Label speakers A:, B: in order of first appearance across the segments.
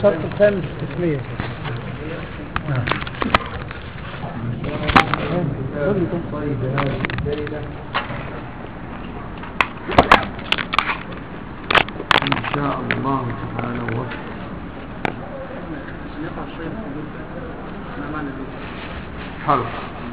A: الشرط الخامس التسمية.
B: طيب هذه الليلة إن شاء الله تعالى وفق حلقة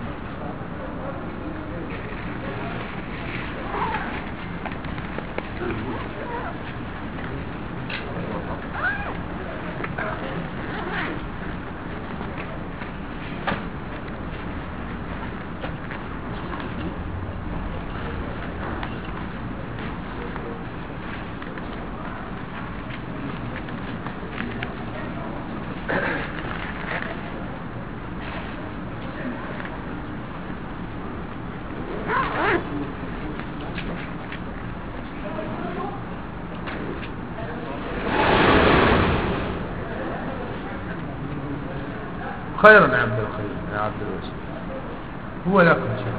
B: خيرا يا عبد الخير يا عبد الواسع هو لك ان شاء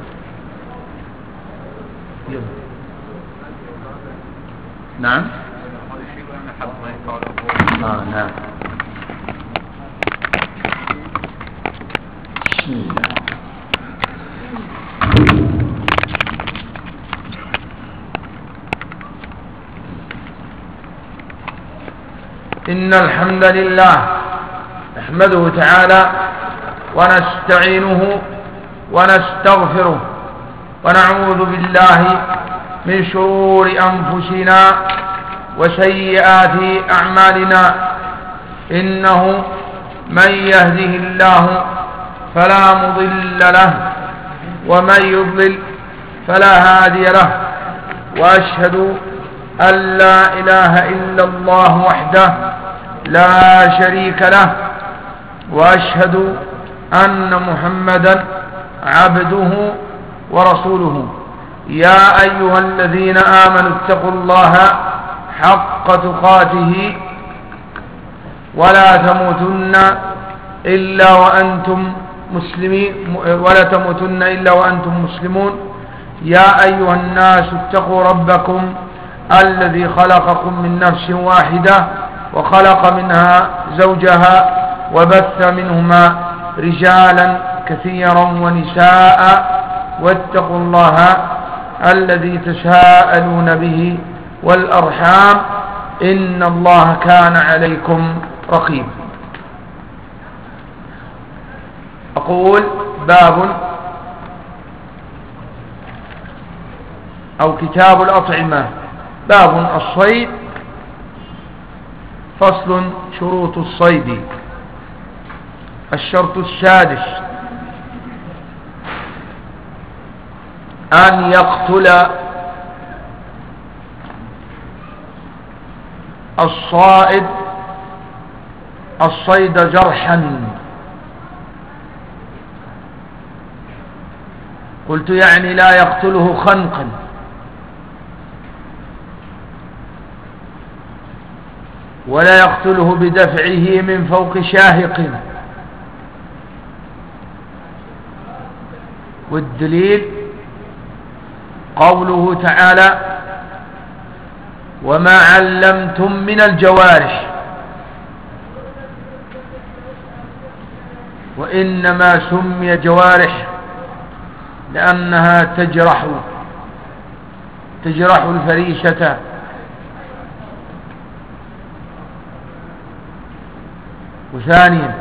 B: الله. يلا نعم نعم بسم الله. إن الحمد لله نحمده تعالى ونستعينه ونستغفره ونعوذ بالله من شرور أنفسنا وسيئات أعمالنا إنه من يهده الله فلا مضل له ومن يضلل فلا هادي له وأشهد أن لا إله إلا الله وحده لا شريك له وأشهد أن محمدا عبده ورسوله. يا أيها الذين آمنوا اتقوا الله حق تقاته ولا تموتن إلا وأنتم مسلمون. يا أيها الناس اتقوا ربكم الذي خلقكم من نفس واحدة وخلق منها زوجها وبث منهما رجالا كثيرا ونساء واتقوا الله الذي تساءلون به والأرحام إن الله كان عليكم رقيبا. أقول باب أو كتاب الأطعمة باب الصيد فصل شروط الصيد. الشرط السادس أن يقتل الصائد الصيد جرحا. قلت يعني لا يقتله خنقا ولا يقتله بدفعه من فوق شاهق. والدليل قوله تعالى وما علمتم من الجوارح وإنما سمي جوارح لأنها تجرح الفريسة. وثانيا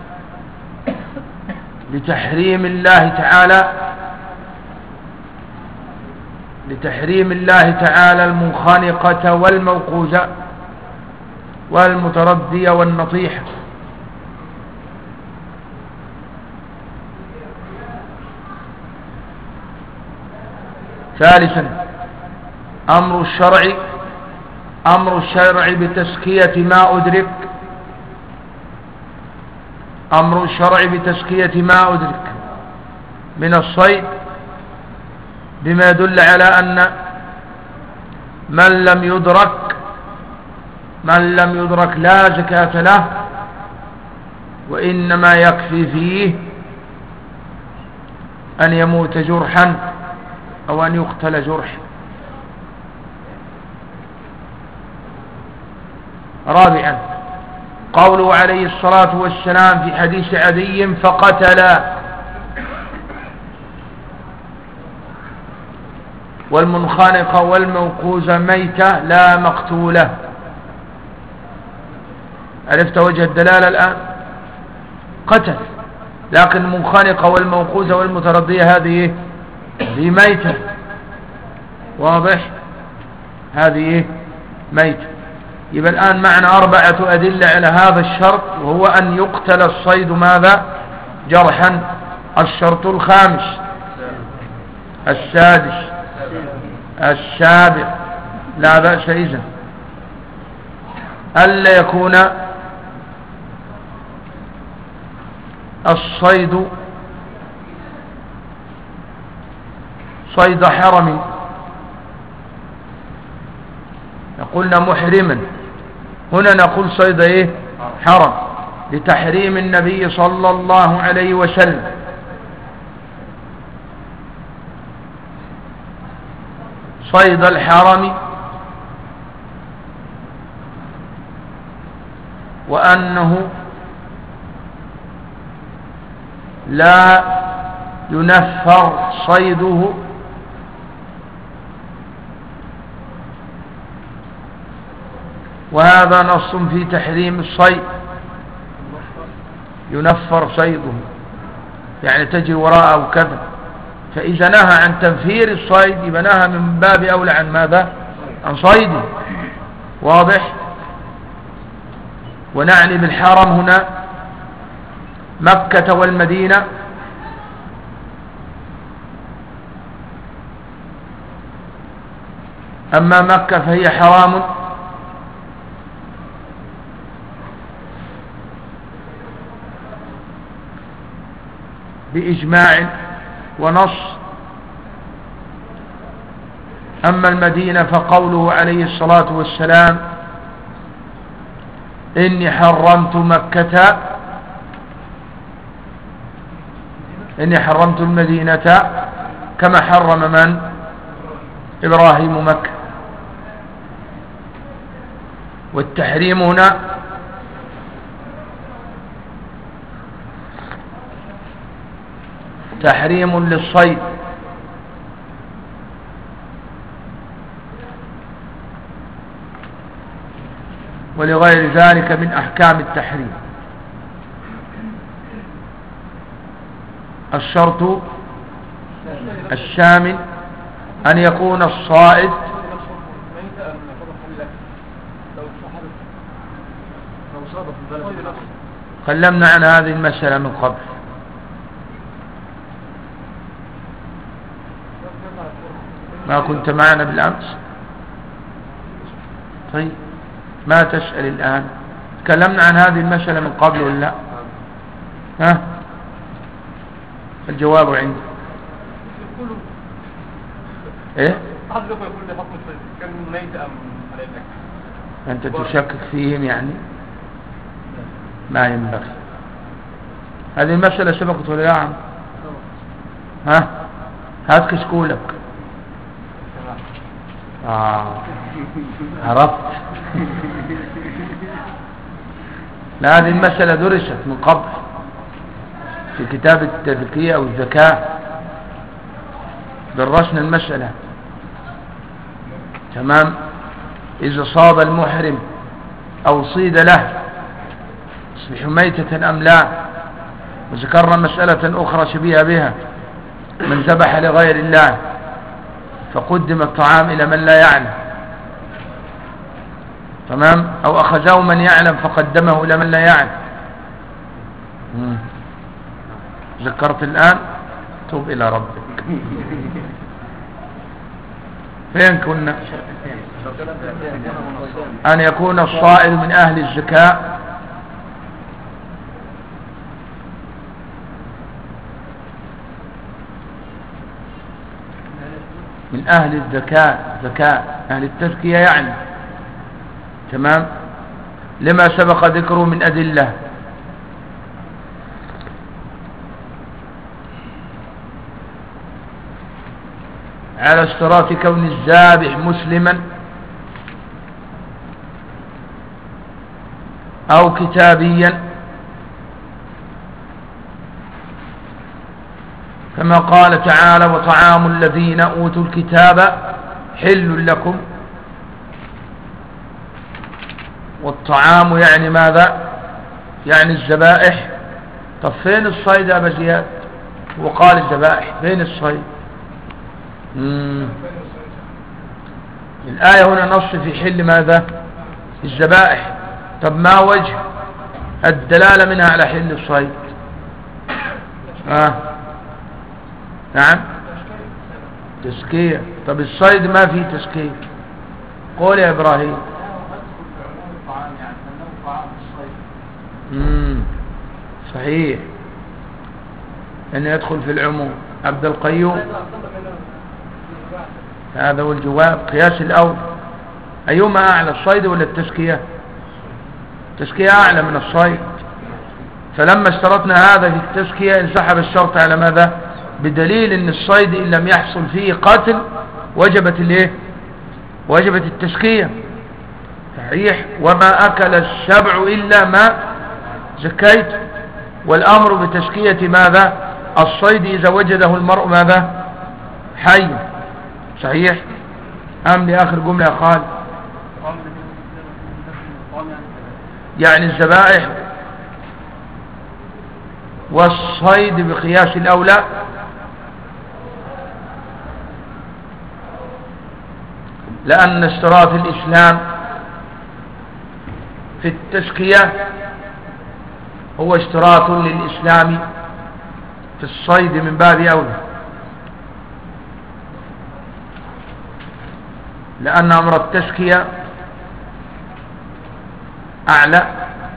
B: لتحريم الله تعالى المنخنقة والموقوزة والمتردية والنطيحة. ثالثا أمر الشرع بتزكية ما أدرك من الصيد بما يدل على أن من لم يدرك لا زكاة له وإنما يكفي فيه أن يموت جرحا أو أن يقتل جرحا. رابعا قوله عليه الصلاة والسلام في حديث عدي فقتل، والمنخنقة والموقوذة ميتة لا مقتولة. عرفت وجه الدلالة الآن؟ قتل، لكن المنخنقة والموقوذة والمتردية هذه ميتة، واضح؟ هذه ميتة. يبقى الآن معنا 4 أدلة على هذا الشرط، وهو أن يقتل الصيد ماذا؟ جرحا. الشرط الخامس، السادس، السابع، لا بأس إذن ألا يكون الصيد صيد حرم، قلنا محرما، هنا نقول صيد حرم لتحريم النبي صلى الله عليه وسلم. صيد الحرم، وأنه لا ينفر صيده وهذا نص في تحريم الصيد. ينفر صيده يعني تجري وراءه كذا، فإذا نهى عن تنفير الصيد يبقى نهى من باب أولى عن ماذا؟ عن صيده، واضح؟ ونعني بالحرم هنا مكة والمدينة، أما مكة فهي حرام بإجماع ونص، أما المدينة فقوله عليه الصلاة والسلام إني حرمت مكة، إني حرمت المدينة كما حرم من؟ إبراهيم مكة. والتحريم هنا تحريم للصيد، ولغير ذلك من أحكام التحريم. الشرط الشامل أن يكون الصائد تكلمنا عن هذه المسألة من قبل. ما كنت معنا بالأمس؟ طيب ما تسأل الآن؟ تكلمنا عن هذه المسألة من قبل ولا لا؟ ها؟ الجواب عندي. ايه؟ أنت تشكك فيهم يعني؟ ما ينبغي. هذه المسألة سبقت ولا لا؟ ها؟ هات كشكولك. عرفت. لا، هذه المسألة درست من قبل في كتاب التذكية أو الزكاة، درسنا المسألة. تمام. إذا صاد المحرم أو صيد له يصبح ميتة أم لا. وذكرنا مسألة أخرى شبيهة بها، من ذبح لغير الله فقدم الطعام إلى من لا يعلم، تمام، أو أخذه من يعلم فقدمه إلى من لا يعلم. ذكرت الآن؟ توب إلى ربك. فين كنا؟ أن يكون الصائد من أهل الزكاة، من أهل الزكاة، زكاة أهل التزكية يعني، تمام، لما سبق ذكره من أدلة. على اشتراط كون الذابح مسلما أو كتابيا، كما قال تعالى وطعام الذين أوتوا الكتاب حل لكم. والطعام يعني ماذا؟ يعني الذبائح. طب فين الصيد يا أبا زياد؟ وقال الذبائح، فين الصيد؟ الآية هنا نص في حل ماذا؟ الذبائح. طب ما وجه الدلالة منها على حل الصيد؟ نعم تزكية. طب الصيد ما فيه تزكية. قول يا إبراهيم. صحيح أن يدخل في العموم. عبد القيوم هذا هو الجواب. قياس الأول أيهما أعلى، الصيد ولا التزكية؟ التزكية أعلى من الصيد. فلما اشترطنا هذا في التزكية انسحب الشرط على ماذا؟ بدليل ان الصيد ان لم يحصل فيه قتل وجبت الايه؟ وجبت التزكية. صحيح. وما أكل السبع إلا ما زكيت. والأمر بتزكية ماذا؟ الصيد إذا وجده المرء ماذا؟ حي. صحيح. أم لآخر جملة يا خالد؟ يعني الذبائح والصيد بقياس الأولى. لأن اشتراط الإسلام في التزكية هو اشتراط للإسلام في الصيد من باب أولى، لأن أمر التزكية أعلى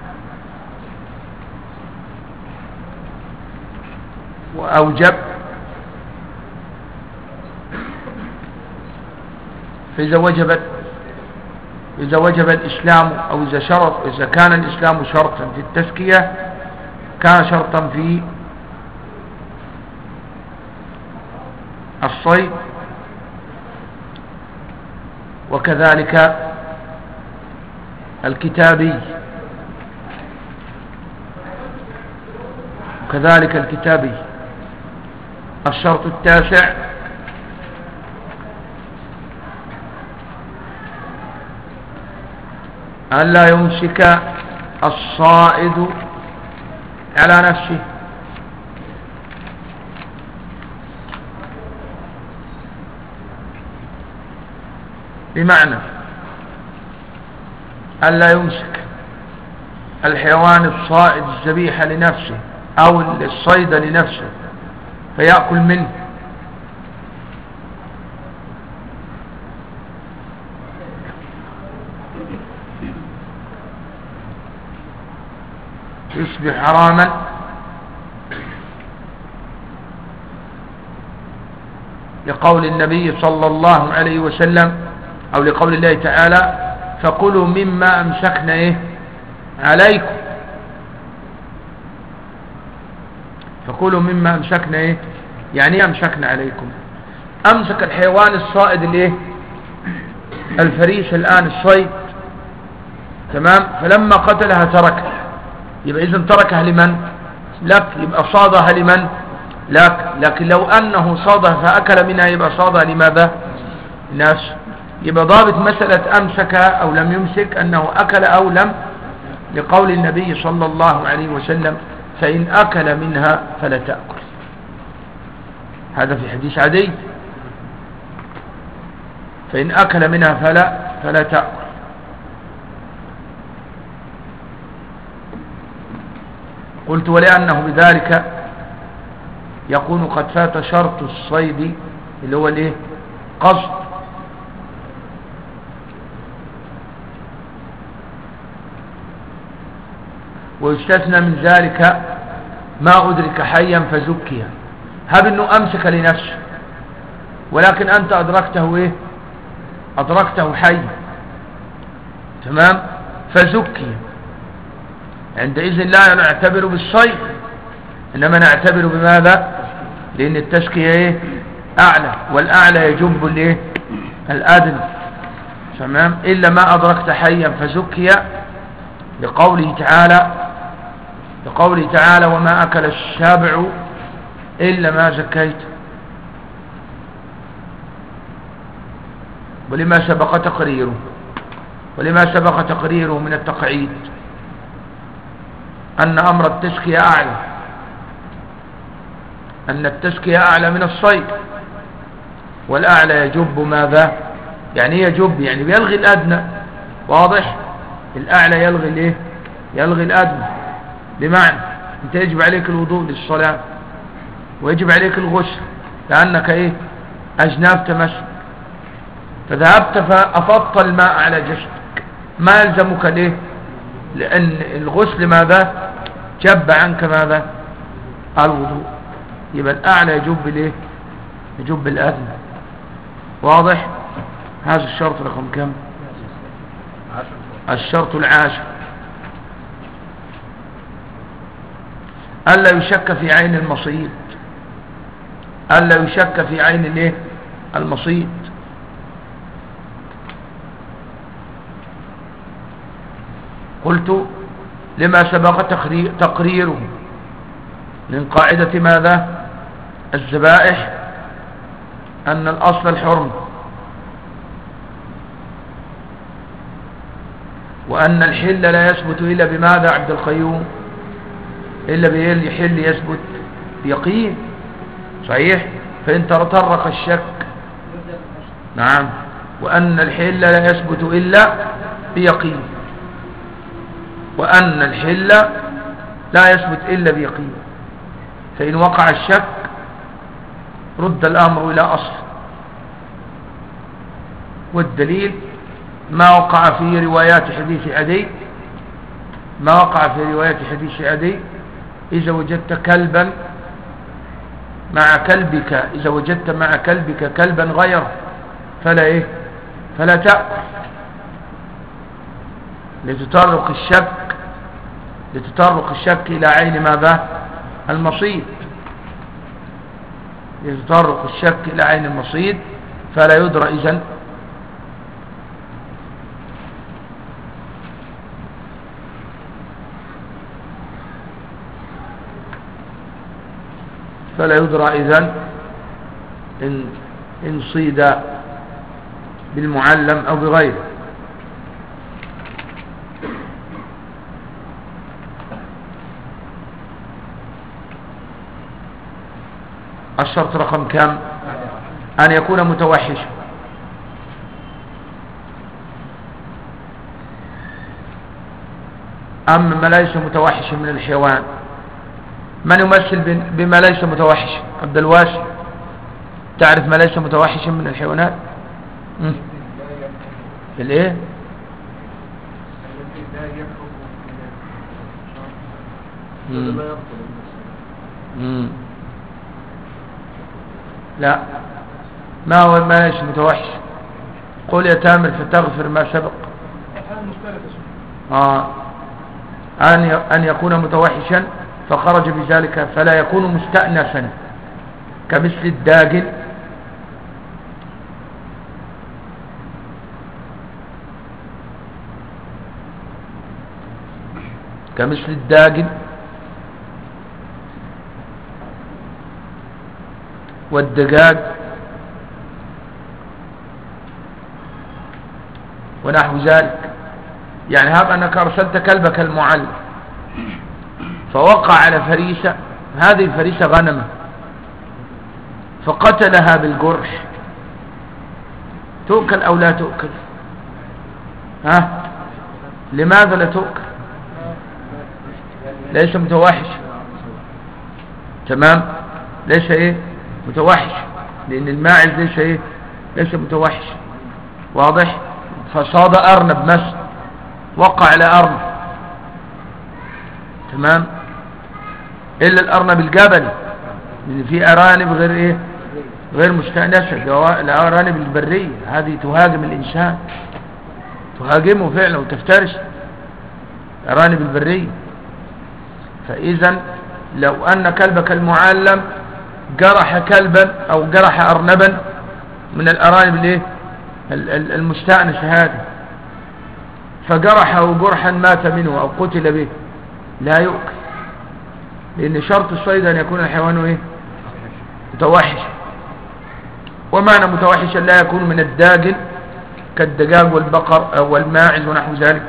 B: وأوجب. فإذا وجب الإسلام أو إذا كان الإسلام شرطا في التزكية كان شرطا في الصيد. وكذلك الكتابي، الشرط التاسع ألا يمسك الصائد على نفسه. بمعنى ألا يمسك الحيوان الصائد الذبيحة لنفسه أو الصيد لنفسه فيأكل منه، يصبح حراما لقول النبي صلى الله عليه وسلم أو لقول الله تعالى فكلوا مما أمسكنا عليكم. فكلوا مما أمسكنا يعني أمسكنا عليكم. أمسك الحيوان الصائد الفريس الآن الصيد، تمام. فلما قتلها تركها، يبقى إذن تركها لمن؟ لك. يبقى صادها لمن؟ لك. لكن لو أنه صادها فأكل منها يبقى صادها لماذا؟ ناس. يبقى ضابط مسألة أمسك أو لم يمسك أنه أكل أو لم، لقول النبي صلى الله عليه وسلم فإن أكل منها فلا تأكل. هذا في حديث عدي. فإن أكل منها فلا تأكل. قلت ولأنه بذلك يكون قد فات شرط الصيد اللي هو قصد. ويستثنى من ذلك ما أدرك حيا فزكي. هب أنه أمسك لنفسه ولكن أنت أدركته حي، تمام، فزكي. عندئذ لا نعتبر بالصيد إنما نعتبر بماذا؟ لأن التزكية أعلى، والأعلى يجب الأدنى، تمام. إلا ما أدركت حيا فزكي لقوله تعالى وما أكل السبع إلا ما زكيت. ولما سبق تقريره من التقعيد أن أمر التزكية أعلى من الصيد، والأعلى يجب ماذا؟ يعني يجب يعني بيلغي الأدنى. واضح؟ الأعلى يلغي الأدنى. بمعنى أنت يجب عليك الوضوء للصلاة ويجب عليك الغسل لأنك أجنبت مثلا، فذهبت فأفضت الماء على جسدك، ما يلزمك لأن الغسل ماذا؟ جب عنك ماذا؟ الوضوء. يبقى الأعلى يجب الأدنى. واضح؟ هذا الشرط رقم كم؟ الشرط العاشر ألا يشك في عين المصيد. قلت لما سبق تقريره من قاعدة ماذا؟ الذبائح أن الأصل الحرم، وأن الحل لا يثبت إلا بماذا عبد القيوم؟ إلا بالحل يثبت بيقين. صحيح؟ فإن تطرق الشك نعم، وأن الحل لا يثبت إلا بيقين، وأن الحل لا يثبت إلا بيقين. فإن وقع الشك رد الأمر إلى أصل، والدليل ما وقع في روايات حديث عدي إذا وجدت كلبا مع كلبك كلبا غيره فلا تأكل، لتطرق الشك إلى عين ماذا؟ المصيد. فلا يدرى إذن إن صيد بالمعلم أو بغيره. الشرط رقم كم؟ أن يكون متوحشا. أما ما ليس متوحشا من الحيوان، من يمثل بما ليس متوحشا؟ عبد الواسع، تعرف ما ليس متوحشا من الحيوانات؟ الايه؟ لا، ما هو ما ليس متوحش؟ قل يا تامر فتغفر ما سبق. أن يكون متوحشا فخرج بذلك فلا يكون مستأنفا كمثل الداجن والدجاج ونحو ذلك. يعني هذا أنك أرسلت كلبك المعلم فوقع على فريسة، هذه الفريسة غنمة، فقتلها بالجرح، تؤكل أو لا تؤكل؟ لماذا لا تؤكل؟ ليس متوحش. تمام، ليس متوحش، لأن الماعز ليس متوحش. واضح؟ فصاد أرنب مثلا، وقع على أرنب، تمام، إلا الأرنب الجبلي، لأن في أرانب غير مستأنسة. الأرانب البرية هذه تهاجم الإنسان، تهاجمه فعلا وتفترس، الأرانب البرية. فإذا لو أن كلبك المعلم جرح كلبا أو جرح أرنبا من الأرانب المستأنسة هذه، فجرحه جرحا مات منه أو قتل به لا يؤكل، لأن شرط الصيد أن يكون الحيوان إيه؟ متوحش. ومعنى متوحشا لا يكون من الداجن كالدجاج والبقر والماعز ونحو ذلك.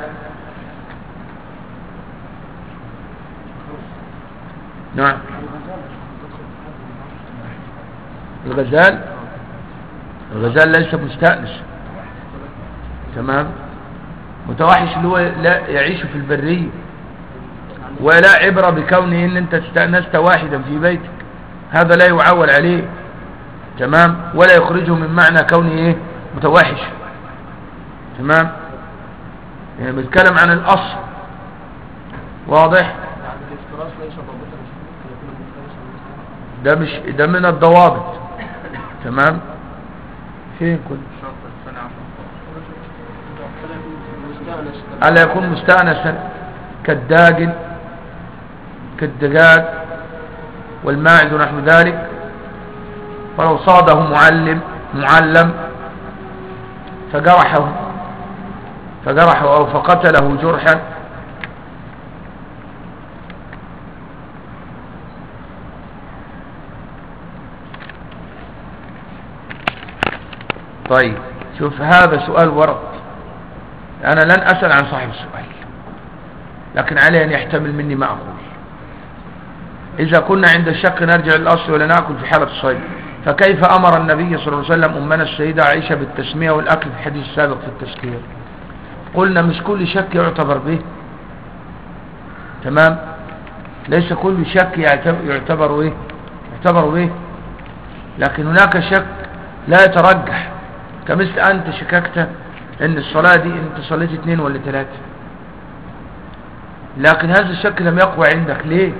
B: نعم. الغزال ليس مستأنس، تمام. متوحش اللي هو لا يعيش في البرية، ولا عبرة بكونه ان انت استأنست واحدا في بيتك، هذا لا يعول عليه، تمام، ولا يخرجه من معنى كونه ايه؟ متوحش، تمام. يعني بنتكلم عن الاصل، واضح. ده من الضوابط، تمام. فين كل ألا يكون مستأنسا كالداجن كالدجاج والماعز ونحو ذلك. ولو صاده معلم فجرحه أو فقتله جرحا طيب شوف، هذا سؤال ورد، أنا لن أسأل عن صاحب السؤال، لكن عليه أن يحتمل مني ما أقول. إذا كنا عند الشك نرجع للأصل ولا نأكل في حالة الصيد، فكيف أمر النبي صلى الله عليه وسلم أمنا السيدة عائشة بالتسمية والأكل في الحديث السابق في التشكير؟ قلنا مش كل شك يعتبر به، تمام. ليس كل شك يعتبر به، لكن هناك شك لا يترجح، كمثل أنت شككت ان الصلاة دي انت صليت 2 ولا 3، لكن هذا الشك لم يقوى عندك. ليه؟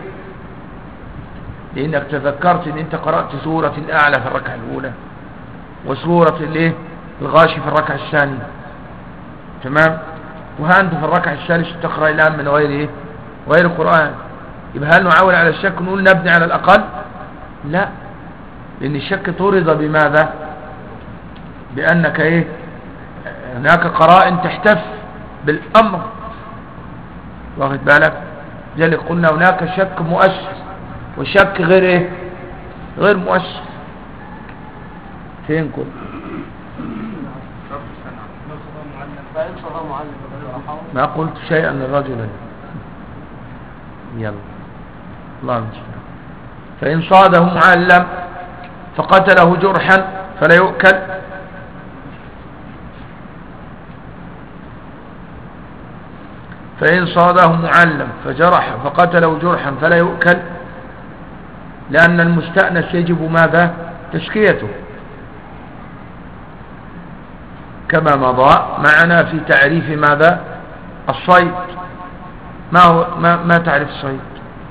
B: لانك تذكرت ان انت قرأت سورة الاعلى في الركعة الاولى وسورة الغاشي في الركعة الثانية، تمام. وها انت في الركعة الثالثة تقرأ الان من غير القرآن. يبقى هل نعول على الشك نقول نبني على الاقل؟ لا، لان الشك طرد بماذا؟ بانك هناك قرائن تحتف بالامر، واخد بالك؟ لذلك قلنا هناك شك مؤثر وشك غير مؤثر. فين كل ما قلت شيئا للرجل، يلا الله المستعان. فإن صاده معلم فقتله جرحا فلا يؤكل، فإن صاده معلم فجرح فقتله جرحا فلا يؤكل، لأن المستأنس يجب ماذا؟ تشكيته، كما مضى معنا في تعريف ماذا؟ الصيد. ما تعريف الصيد؟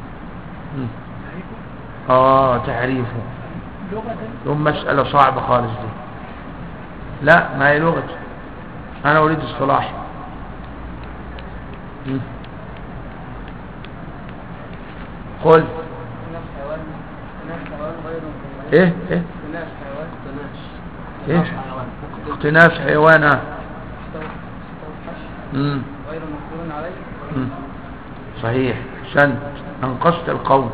B: تعريفه مسألة صعبة خالص دي. لا، ما هي لغة، أنا أريد اصطلاح. قل ايه اقتناس حيوان غير مقدور عليه. صحيح، سنت انقذت القوم.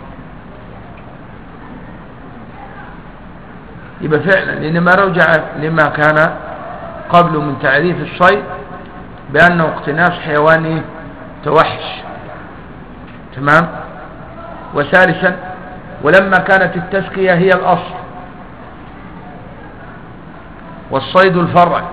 B: يبقى فعلا لان ما رجع لما كان قبل من تعريف الصيد بانه اقتناس حيواني توحش، تمام. وثالثا، ولما كانت التزكية هي الأصل والصيد الفرع،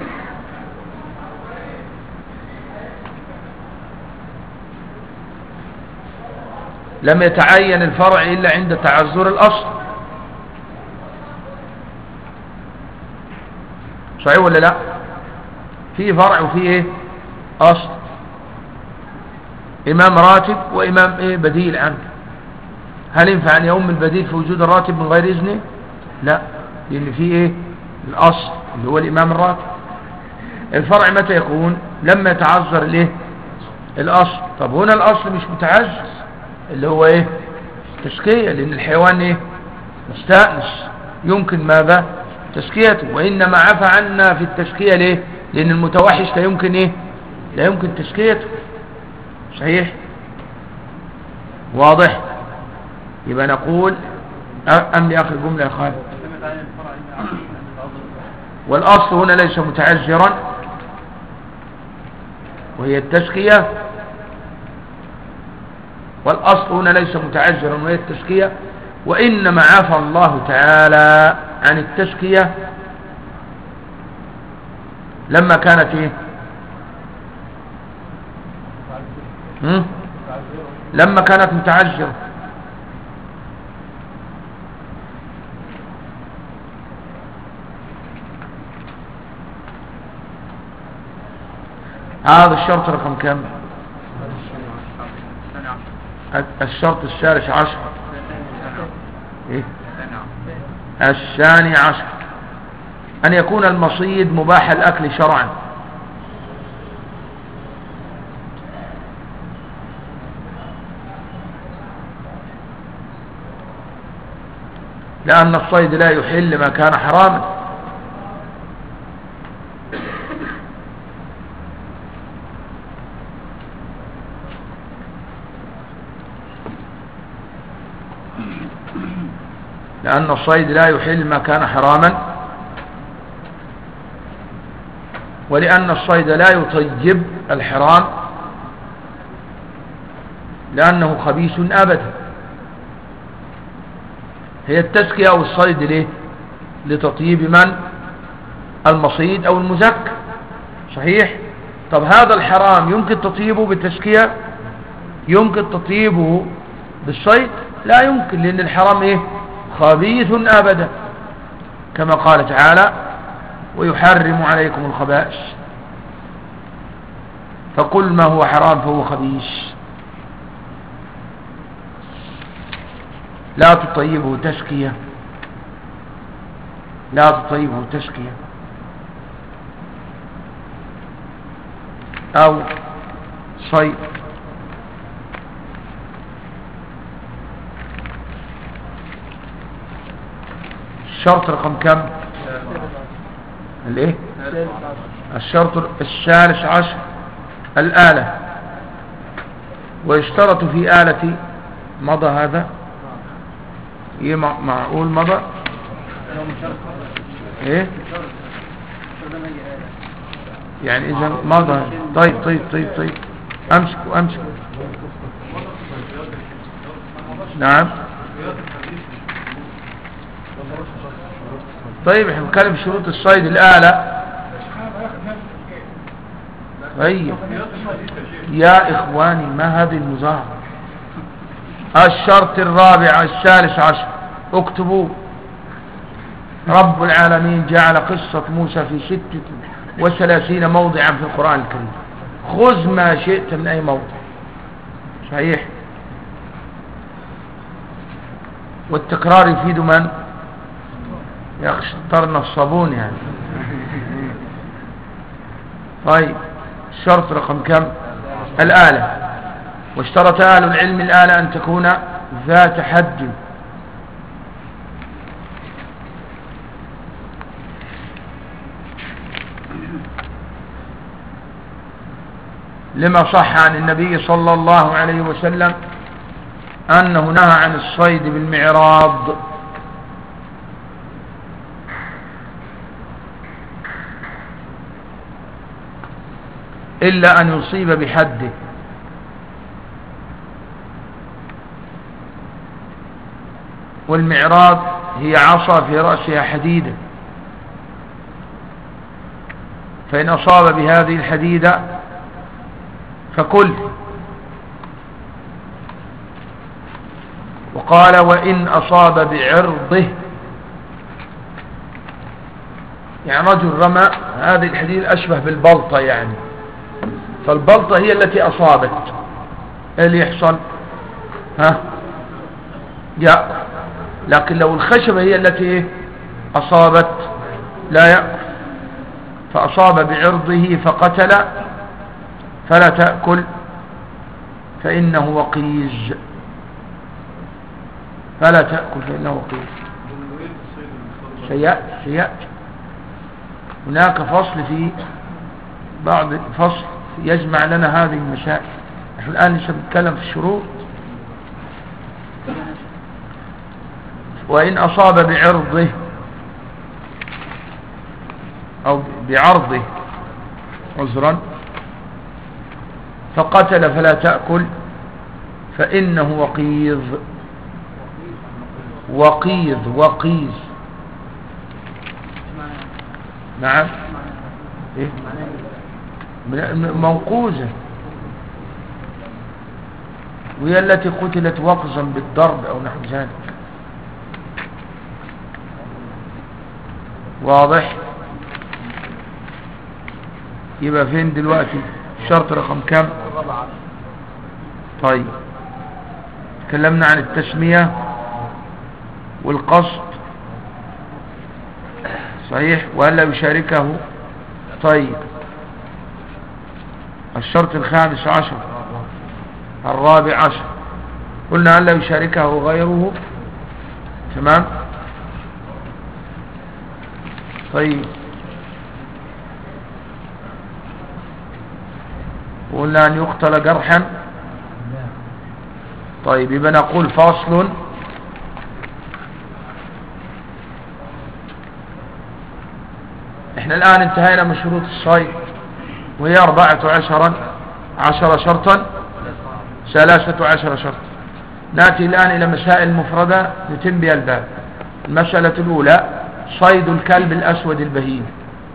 B: لم يتعين الفرع إلا عند تعذر الأصل. صحيح ولا لا؟ في فرع وفي أصل، إمام راتب وإمام بديل عنه. هل ينفع أن يؤم البديل في وجود الراتب من غير إذنه؟ لا، لأن في الأصل اللي هو الإمام الراتب. الفرع متى يكون؟ لما يتعذر الأصل. طب هنا الأصل مش متعزز، اللي هو تزكية، لأن الحيوان مستأنس يمكن ماذا؟ تزكيته. وإنما عفى عنا في التزكية ليه؟ لأن المتوحش لا يمكن لا يمكن تزكيته. صحيح؟ واضح؟ يبقى نقول أملي آخر جملة يا خالد. والأصل هنا ليس متعذرا وهي التزكية، والأصل هنا ليس متعذرا وهي التزكية، وإنما عفى الله تعالى عن التزكية لما كانت ايه؟ لما كانت متعذرة. هذا الشرط رقم كم؟ الشرط الثالث عشر. إيه؟ الثاني عشر أن يكون المصيد مباح الأكل شرعا. لأن الصيد لا يحل ما كان حراما. لأن الصيد لا يحل ما كان حراما، ولأن الصيد لا يطيب الحرام لأنه خبيث أبدا. هي التزكية أو الصيد ليه؟ لتطيب من؟ المصيد أو المزكى. صحيح؟ طب هذا الحرام يمكن تطيبه بالتزكية؟ يمكن تطيبه بالصيد؟ لا يمكن، لأن الحرام إيه؟ خبيث أبدا، كما قال تعالى ويحرم عليكم الخبائث، فكل ما هو حرام فهو خبيث. لا تطيبه تزكية، لا تطيبه تزكية أو صيد. الشرط رقم كم؟ الايه؟ الشرط الثالث عشر الآلة. ويشترط في آلة مضى هذا ايه؟ معقول مضى ايه يعني؟ اذا مضى. طيب امسكوا نعم. طيب احنا بنتكلم شروط الصيد الآلة. طيب يا اخواني ما هذه المظاهرة؟ الشرط الرابع الثالث عشر اكتبوا. رب العالمين جعل قصة موسى في 36 موضعا في القرآن الكريم. خذ ما شئت من اي موضع. صحيح؟ والتكرار يفيد من؟ يختارنا الصابون يعني. طيب الشرط رقم كم؟ الآلة. واشترط أهل العلم الآلة أن تكون ذات حد، لما صح عن النبي صلى الله عليه وسلم أنه نهى عن الصيد بالمعراض، إلا أن يصيب بحده. والمعراض هي عصا في رأسها حديدة، فإن أصاب بهذه الحديدة فكل. وقال وإن أصاب بعرضه، يعني رجل رمى هذه الحديدة أشبه بالبلطة يعني، فالبلطة هي التي أصابت، ايه اللي يحصل؟ يأكل. لكن لو الخشبة هي التي أصابت لا يأكل. فأصاب بعرضه فقتل فلا تأكل، فإنه وقيز. فلا تأكل فإنه وقيز. سيأتي هناك فصل في بعض فصل يجمع لنا هذه المسائل. نحن الآن لسه بنتكلم في الشروط. وإن أصاب بعرضه أو بعرضه عذرا فقتل فلا تأكل فإنه وقيض. وقيض نعم إيه؟ موقوزة، وهي التي قتلت وقزا بالضرب أو نحو ذلك. واضح؟ يبقى فين دلوقتي الشرط رقم كم؟ طيب تكلمنا عن التسمية والقصد صحيح، وألا يشاركه. طيب الشرط الخامس عشر الرابع عشر قلنا ألا يشاركه غيره. تمام. طيب وقلنا أن يقتل جرحا. طيب يبقى نقول فاصل. احنا الآن انتهينا من شروط الصيد وهي 14 شرطا 13 شرطا. نأتي الآن إلى مسائل مفردة نتم بها الباب. المسألة الأولى صيد الكلب الأسود البهيم.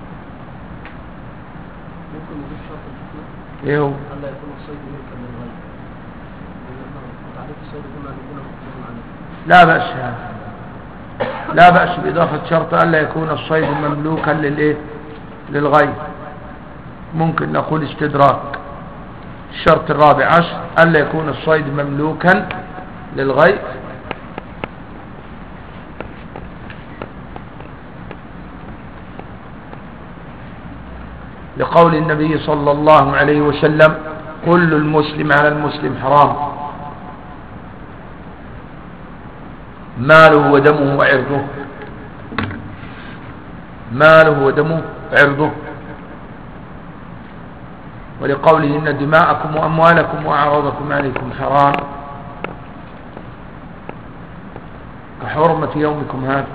B: ايه هو؟ لا بأس يعني. لا بأس بإضافة شرط ألا يكون الصيد مملوكا للغير. ممكن نقول استدراك. الشرط الرابع عشر ألا يكون الصيد مملوكا للغير. لقول النبي صلى الله عليه وسلم كل المسلم على المسلم حرام ماله ودمه وعرضه. ماله ودمه وعرضه. ولقوله إن دماءكم وأموالكم وأعراضكم عليكم حرام كحرمة يومكم هذا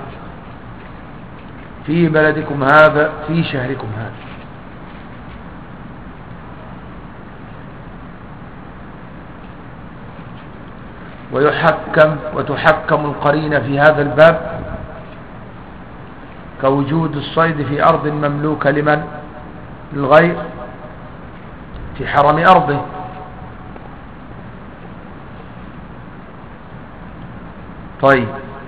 B: في بلدكم هذا في شهركم هذا. وتحكم القرينة في هذا الباب كوجود الصيد في أرض مملوكة لمن؟ للغير في حرم أرضه. طيب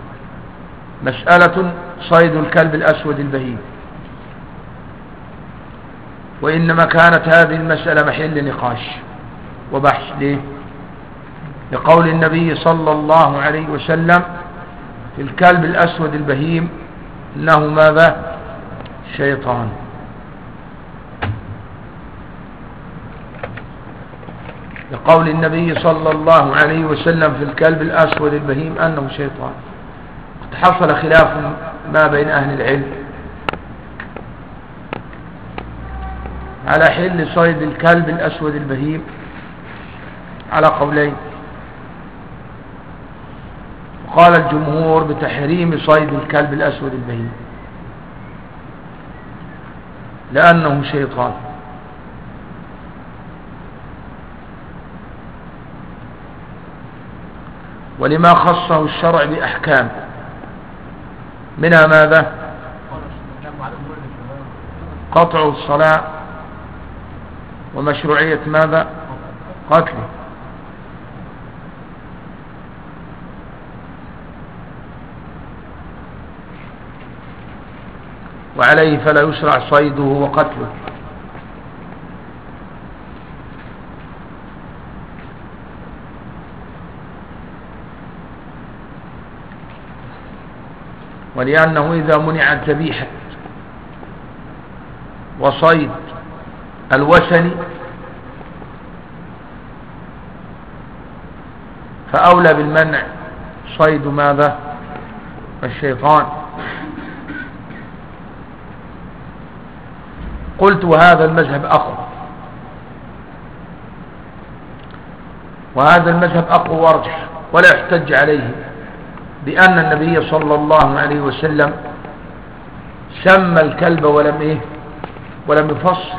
B: مسألة صيد الكلب الأسود البهيم. وإنما كانت هذه المسألة محل نقاش وبحث. ليه؟ لقول النبي صلى الله عليه وسلم في الكلب الأسود البهيم إنه ماذا؟ شيطان. لقول النبي صلى الله عليه وسلم في الكلب الأسود البهيم أنه شيطان. قد حصل خلاف ما بين أهل العلم على حل صيد الكلب الأسود البهيم على قولين. قال الجمهور بتحريم صيد الكلب الأسود البهيم لأنه شيطان. ولما خصه الشرع بأحكام منها ماذا؟ قطع الصلاة ومشروعية ماذا؟ قتله. وعليه فلا يشرع صيده وقتله. ولأنه إذا منعت ذبيحة وصيد الوثني فأولى بالمنع صيد ماذا؟ الشيطان. قلت وهذا المذهب أقوى وهذا المذهب أقوى وارجح ولا يحتج عليه، بأن النبي صلى الله عليه وسلم سمى الكلب ولم يفصل.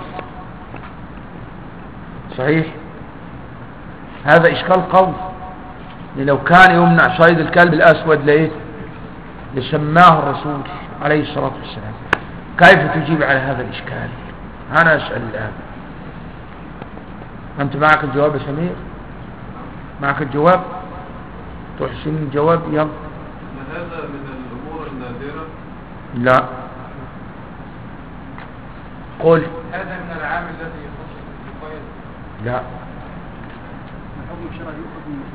B: صحيح، هذا إشكال قوي، لو كان يمنع صيد الكلب الأسود لسماه الرسول عليه الصلاة والسلام. كيف تجيب على هذا الإشكال؟ أنا أسأل الآن. أنت معك الجواب يا سمير؟ معك الجواب؟ تحسن الجواب؟ يلا.
A: هذا من الأمور النادرة؟
B: لا. قل.
A: هذا من العام الذي يخص القيد؟
B: لا.
C: الحكم الشرعي يؤخذ من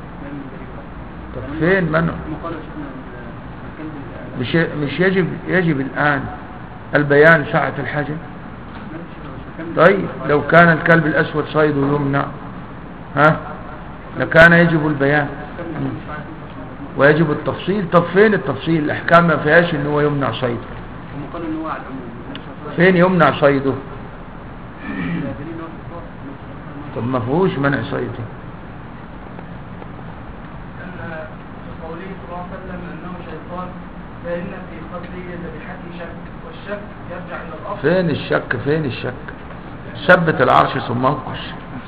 B: طب فين منع؟ مش يجب الآن البيان ساعة الحاجة. طيب لو كان الكلب الأسود صيده يمنع لكان يجب البيان ويجب التفصيل. طب فين التفصيل؟ الأحكام ما فيهاش ان هو يمنع صيده. فين يمنع صيده؟ طب ما فيهوش منع صيده.
C: قوله صلى الله عليه وسلم أنه شيطان، فإن في قتله ذبيحته شك، والشك يرجع إلى الأصل.
B: فين الشك؟ فين الشك؟ ثبت العرش ثم انقش.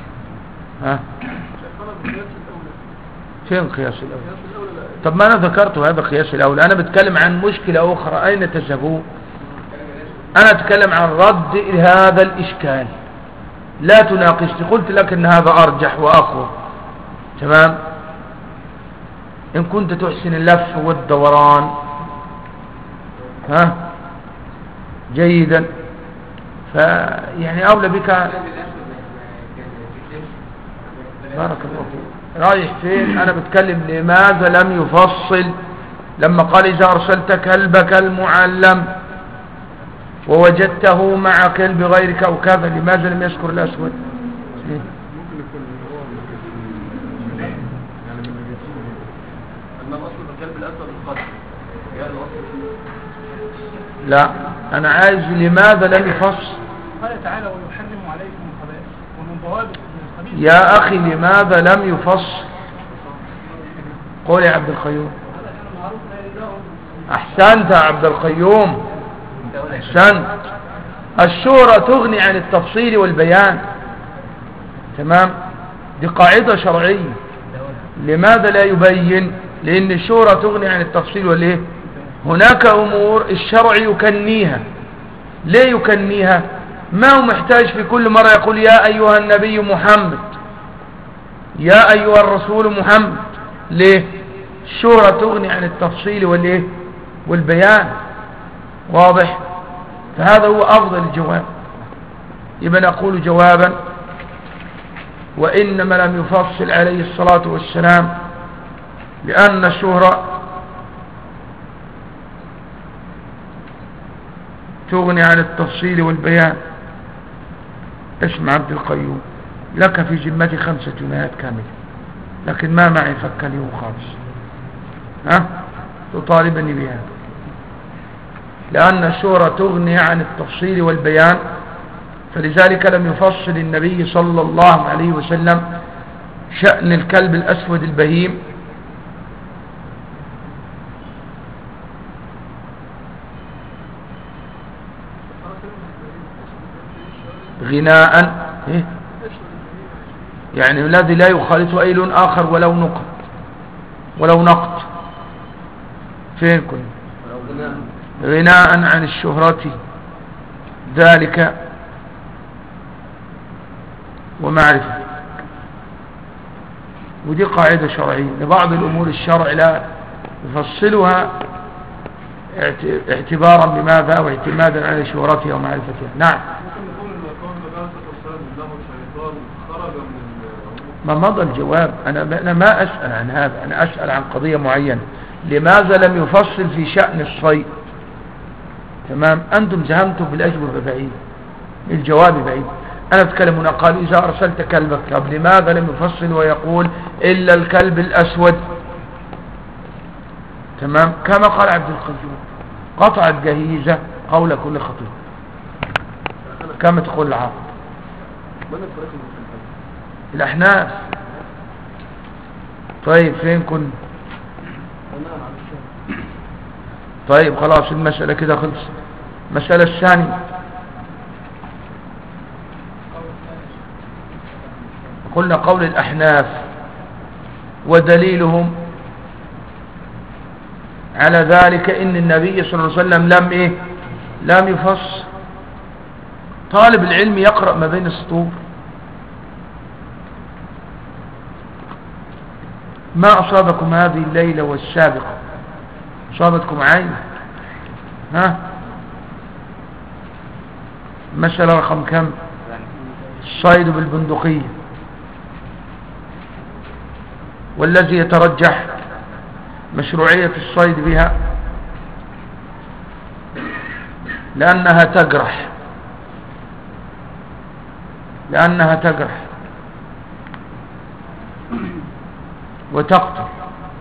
B: فين قياس الأول؟ طب ما أنا ذكرت هذا قياس الأول. أنا بتكلم عن مشكلة أخرى. أين تذهبون؟ أنا أتكلم عن رد هذا الإشكال. لا تناقشت، قلت لك أن هذا أرجح وأقوى. تمام؟ إن كنت تحسن اللف والدوران جيدا، فيعني أولى بك. بارك الله فيك. رايح فين؟ أنا بتكلم لماذا لم يفصل لما قال إذا أرسلت كلبك المعلم ووجدته مع كلب غيرك أو كذا، لماذا لم يذكر الأسود؟ لا، أنا عايز لماذا لم يفصل.
C: قال تعالى ويحرم عليكم الخبائث ومن ضوابط الخبيث.
B: يا أخي لماذا لم يفصل؟ قول يا عبد القيوم. أحسنت يا عبد القيوم، أحسنت. الشورى تغني عن التفصيل والبيان. تمام؟ دي قاعدة شرعية. لماذا لا يبين؟ لأن الشورى تغني عن التفصيل هناك أمور الشرع يكنيها. ليه يكنيها؟ ما هو محتاج في كل مرة يقول يا أيها النبي محمد، يا أيها الرسول محمد. ليه؟ الشورى تغني عن التفصيل والبيان. واضح؟ فهذا هو أفضل الجواب. يبقى نقول جوابا: وإنما لم يفصل عليه الصلاة والسلام لأن الشهرة تغني عن التفصيل والبيان. اسمع عبد القيوم، لك في ذمتي 5 جنيهات كاملة، لكن ما معي فك اليوم خالص. تطالبني بها، لأن الشهرة تغني عن التفصيل والبيان، فلذلك لم يفصل النبي صلى الله عليه وسلم شأن الكلب الأسود البهيم غناء يعني الذي لا يخالط أيل آخر ولو نقط. فين كنا؟ غناء عن الشهرة ذلك ومعرفة. ودي قاعدة شرعية لبعض الأمور الشرع لا يفصلها اعتبارا بماذا أو اعتمادا على شهرتها ومعرفتها. نعم. ما مضى الجواب. أنا ما أسأل عن هذا، أنا أسأل عن قضية معينة. لماذا لم يفصل في شأن الصيد؟ تمام. أنتم ذهبتم بالأجوبة بعيد، الجواب بعيد. أنا أتكلم هنا قال إذا أرسلت كلبك. طب لماذا لم يفصل ويقول إلا الكلب الأسود؟ تمام. كما قال عبد القيوم: قطعت جهيزة قول كل خطيب. كما تقول العرب الأحناف. طيب فين كنا؟ طيب خلاص المسألة كده خلص. المسألة الثانية قلنا قول الأحناف ودليلهم على ذلك إن النبي صلى الله عليه وسلم لم يفص. طالب العلم يقرأ ما بين السطور. ما أصابكم هذه الليلة والسابقة أصابتكم عين. ها مسألة رقم كم؟ الصيد بالبندقية. والذي يترجح مشروعية الصيد بها لأنها تجرح وتقتل.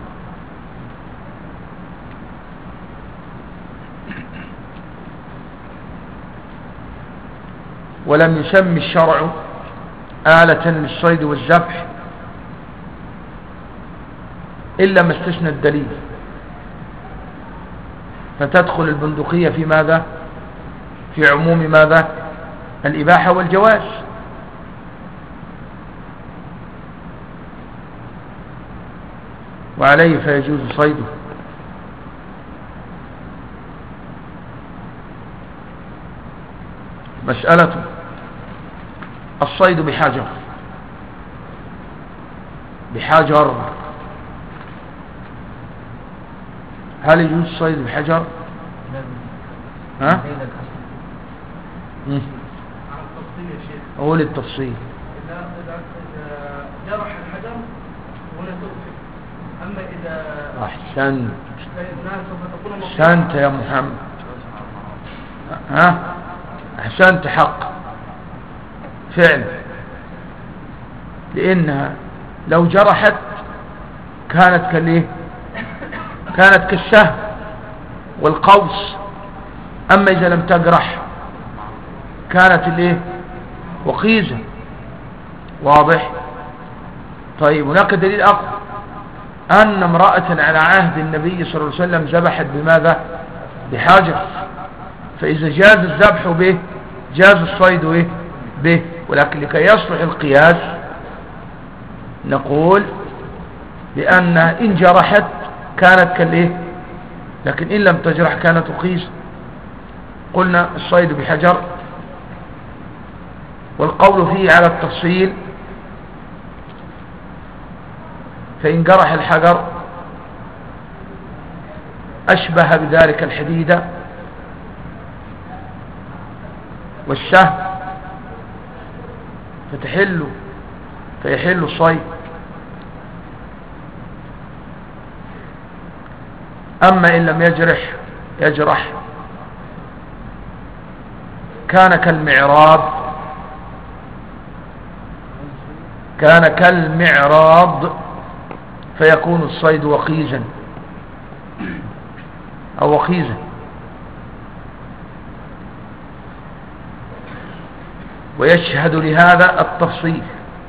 B: ولم يسمي الشرع آلة للصيد والذبح إلا ما استثنى الدليل، فتدخل البندقية في ماذا؟ في عموم ماذا؟ الإباحة والجواز. وعليه فيجوز صيده. مسألة الصيد بحجر هل يجوز الصيد بحجر؟ ها؟ أقول التفصيل.
C: إذا جرح الحجر هنا تؤثر. أما إذا
B: أحسنت
C: فإنها سوف تكون
B: أحسنت يا محمد. ها؟ أحسنت حق فعلا، لأنها لو جرحت كانت كالسهم والقوس. أما إذا لم تجرح كانت وقيزة. واضح؟ طيب هناك دليل أقوى أن امرأة على عهد النبي صلى الله عليه وسلم ذبحت بماذا؟ بحجر. فإذا جاز الذبح به جاز الصيد به. ولكن لكي يصلح القياس نقول بأن إن جرحت كانت لكن إن لم تجرح كانت وقيزة. قلنا الصيد بحجر، والقول فيه على التفصيل. فإن جرح الحجر أشبه بذلك الحديدة والسهم فيحل الصيد. أما إن لم يجرح كان كالمعراض فيكون الصيد وقيزا أو وقيزا. ويشهد لهذا التفصيل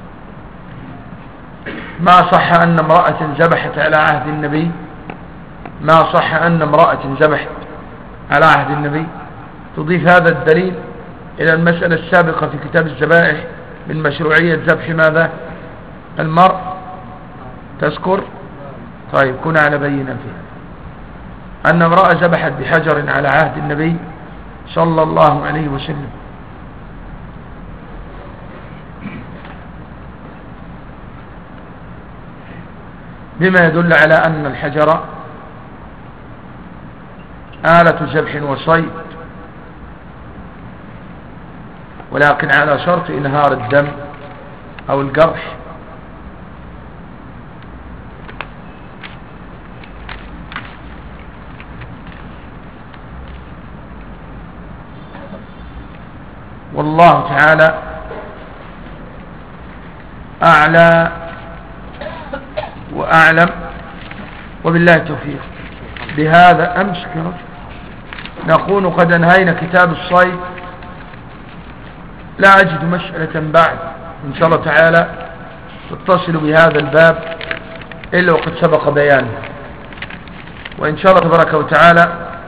B: ما صح أن امرأة ذبحت على عهد النبي، ما صح أن امرأة ذبحت على عهد النبي. تضيف هذا الدليل إلى المسألة السابقة في كتاب الذبائح من مشروعية ذبح ماذا؟ المرء. تذكر؟ طيب كنا على بينة فيها أن امرأة ذبحت بحجر على عهد النبي صلى الله عليه وسلم. بما يدل على أن الحجر آلة ذبح وصيد، ولكن على شرط إنهار الدم أو الجرح. والله تعالى أعلى وأعلم، وبالله التوفيق. بهذا أمسك نكون قد انهينا كتاب الصيد. لا أجد مسألة بعد إن شاء الله تعالى تتصل بهذا الباب إلا وقد سبق بيانه. وإن شاء الله تبارك وتعالى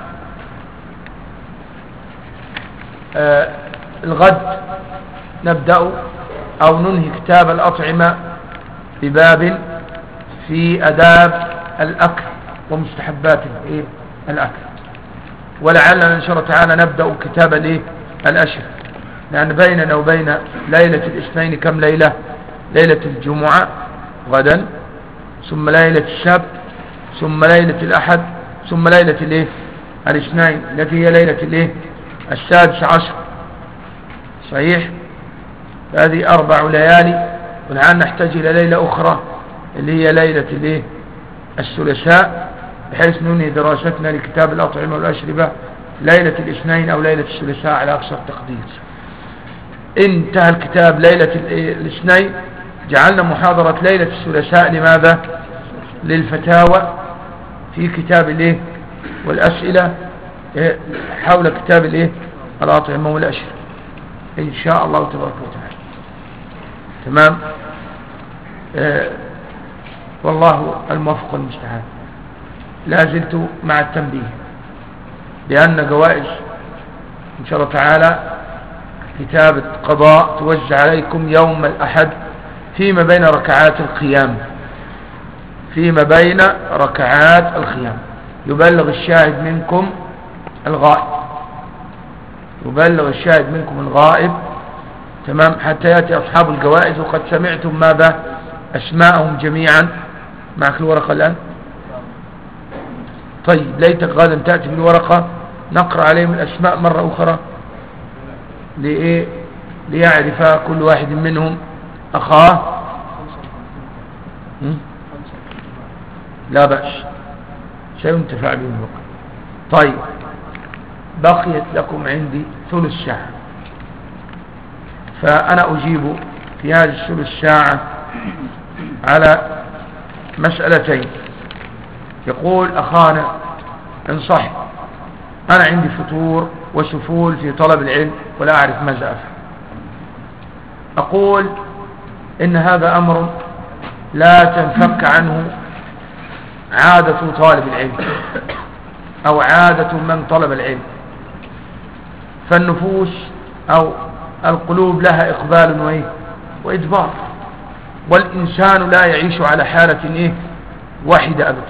B: الغد نبدأ أو ننهي كتاب الأطعمة بباب في أداب الأكل ومستحبات الأكل. ولعلنا إن شاء الله تعالى نبدأ كتاب الأشهر، لأن بيننا وبين ليلة الاثنين كم ليلة؟ ليلة الجمعة غدا، ثم ليلة السبت، ثم ليلة الأحد، ثم ليلة الاثنين التي هي ليلة السادس عشر. صحيح؟ هذه 4 ليالي، والآن نحتاج إلى ليلة أخرى اللي هي ليلة الثلاثاء، بحيث ننهي دراستنا لكتاب الأطعمة والأشربة ليلة الاثنين أو ليلة الثلاثاء على أقصى التقدير. انتهى الكتاب ليلة الاثنين، جعلنا محاضرة ليلة الثلاثاء. لماذا؟ للفتاوى في كتاب والأسئلة حول كتاب الأطعمة والأشربة إن شاء الله تبارك وتعالى. تمام. والله الموفق المستعان. لا زلت مع التنبيه لأن جوائز إن شاء الله تعالى كتابة قضاء توزع عليكم يوم الأحد فيما بين ركعات القيام، فيما بين ركعات القيام. يبلغ الشاهد منكم الغائب، يبلغ الشاهد منكم الغائب. تمام. حتى يأتي أصحاب الجوائز، وقد سمعتم ماذا؟ أسماءهم جميعا. معك الورقة الآن؟ طيب ليتك غدا تأتي بالورقة نقرأ عليهم الأسماء مرة أخرى ليعرف كل واحد منهم أخاه. لا بأس، سينتفع به الوقت. طيب بقيت لكم عندي ثلث ساعة، فأنا أجيب في هذه الثلث ساعة على مسألتين. يقول أخانا إن صح أنا عندي فتور وسفول في طلب العلم ولا أعرف ماذا أفعل. أقول إن هذا أمر لا تنفك عنه عادة طالب العلم أو عادة من طلب العلم. فالنفوس أو القلوب لها إقبال وإدبار، والإنسان لا يعيش على حالة واحدة أبدا.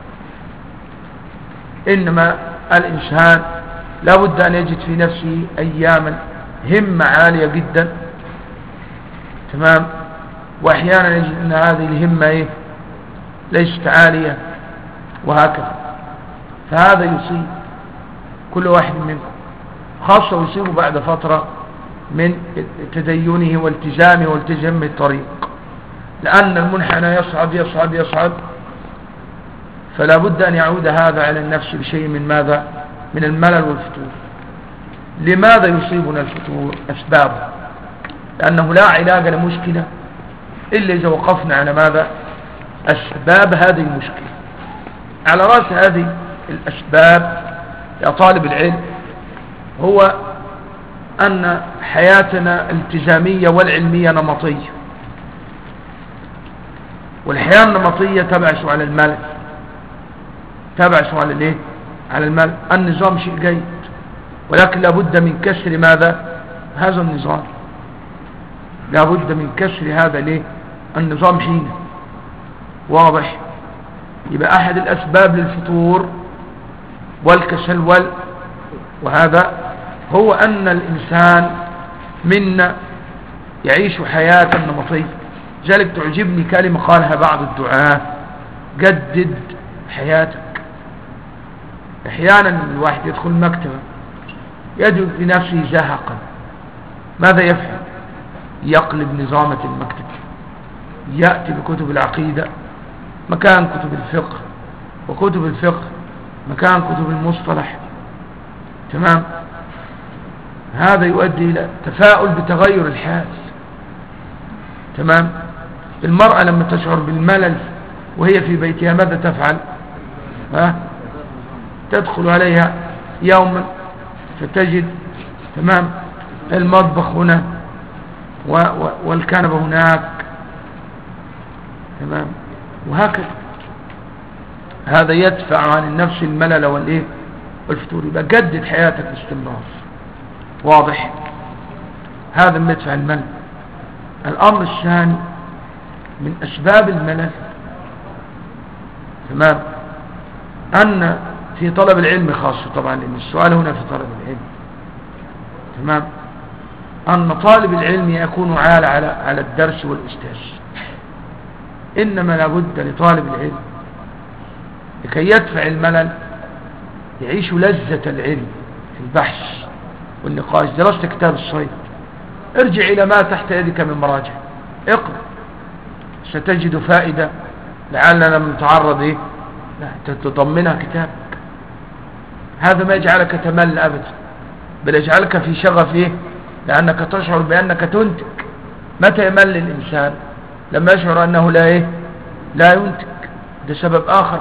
B: إنما الإنسان لا بد أن يجد في نفسه أياما همة عالية جدا. تمام. وأحيانا يجد أن هذه الهمة ليست عالية، وهكذا. فهذا يصيب كل واحد منكم، خاصة يصيبه بعد فترة من تدينه والتزامه والتزامه الطريق، لأن المنحنى يصعد يصعد يصعد، فلا بد أن يعود هذا على النفس بشيء من ماذا؟ من الملل والفتور. لماذا يصيبنا الفتور؟ أسبابه، لأنه لا علاج لمشكلة إلا إذا وقفنا على ماذا؟ أسباب هذه المشكلة. على رأس هذه الأسباب يا طالب العلم هو أن حياتنا الالتزامية والعلمية نمطية، والحياة النمطية تبعث على الملل، تبعث على على الملل. النظام شيء جيد، ولكن لابد من كسر ماذا؟ هذا النظام. لابد من كسر هذا النظام حين. واضح؟ يبقى أحد الأسباب للفتور والكسل وهذا هو أن الإنسان منا يعيش حياة نمطية. ذلك تعجبني كلمة قالها بعض الدعاة: جدد حياتك. احيانا الواحد يدخل مكتبة يجد بنفسه زهقا، ماذا يفعل؟ يقلب نظامة المكتبة، يأتي بكتب العقيدة مكان كتب الفقه، وكتب الفقه مكان كتب المصطلح. تمام. هذا يؤدي إلى تفاؤل بتغير الحال. تمام. المرأة لما تشعر بالملل وهي في بيتها ماذا تفعل؟ تدخل عليها يوما فتجد تمام المطبخ هنا والكنبة هناك، تمام، وهكذا. هذا يدفع عن النفس الملل والايه والفتور. يبقى جدد حياتك باستمرار. واضح؟ هذا ما يدفع الملل. الامر الثاني من اسباب الملل، تمام، ان في طلب العلم خاصة طبعا، لان السؤال هنا في طلب العلم، تمام، ان طالب العلم يكون عالة على الدرس والاستاذ. انما لابد لطالب العلم لكي يدفع الملل يعيش لذة العلم في البحث والنقاش. درست كتاب الصيد، ارجع الى ما تحت يدك من مراجع، اقرأ، ستجد فائدة لعلنا نتعرض ايه لا تضمنها كتابك. هذا ما يجعلك تمل ابدا، بل يجعلك في شغف ايه، لانك تشعر بانك تنتج. متى يمل الانسان؟ لما يشعر انه لا ايه لا ينتج. ده سبب اخر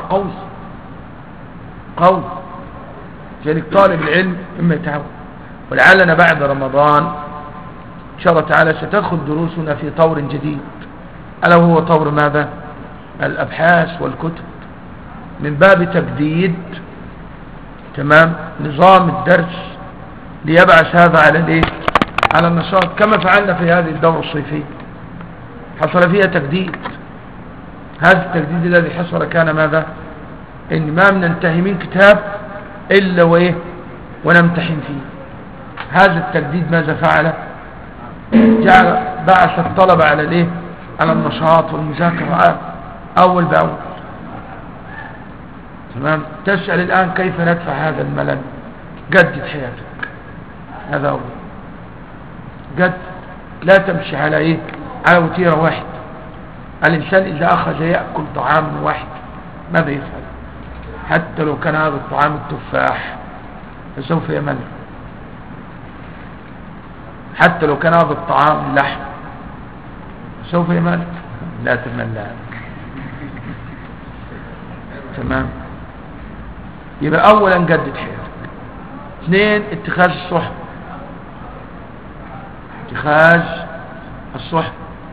B: قوي. ذلك طالب العلم اما يتعود. ولعلنا بعد رمضان ان شاء الله تعالى ستدخل دروسنا في طور جديد، الا هو طور ماذا؟ الابحاث والكتب، من باب تجديد، تمام، نظام الدرس ليبعث هذا على الايه على النشاط، كما فعلنا في هذه الدورة الصيفية حصل فيها تجديد. هذا التجديد الذي حصل كان ماذا؟ ان ما ننتهي من كتاب الا وايه ونمتحن فيه. هذا التجديد ماذا فعل؟ جعل بعث الطلبة على الايه على النشاط والمذاكرة اول باول. تمام. تسأل الان كيف ندفع هذا الملل؟ جدد حياتك، هذا هو جد. لا تمشي على ايه على وتيرة واحد. الانسان اذا اخذ يأكل طعام واحد ماذا يفعل؟ حتى لو كان هذا الطعام التفاح فسوف يمل. حتى لو كان هذا الطعام اللحم سوف يمل. لا تمل. تمام. يبقى اولا جدد حياتك. اثنين، اتخاذ الصحبة. اتخاذ الصحبة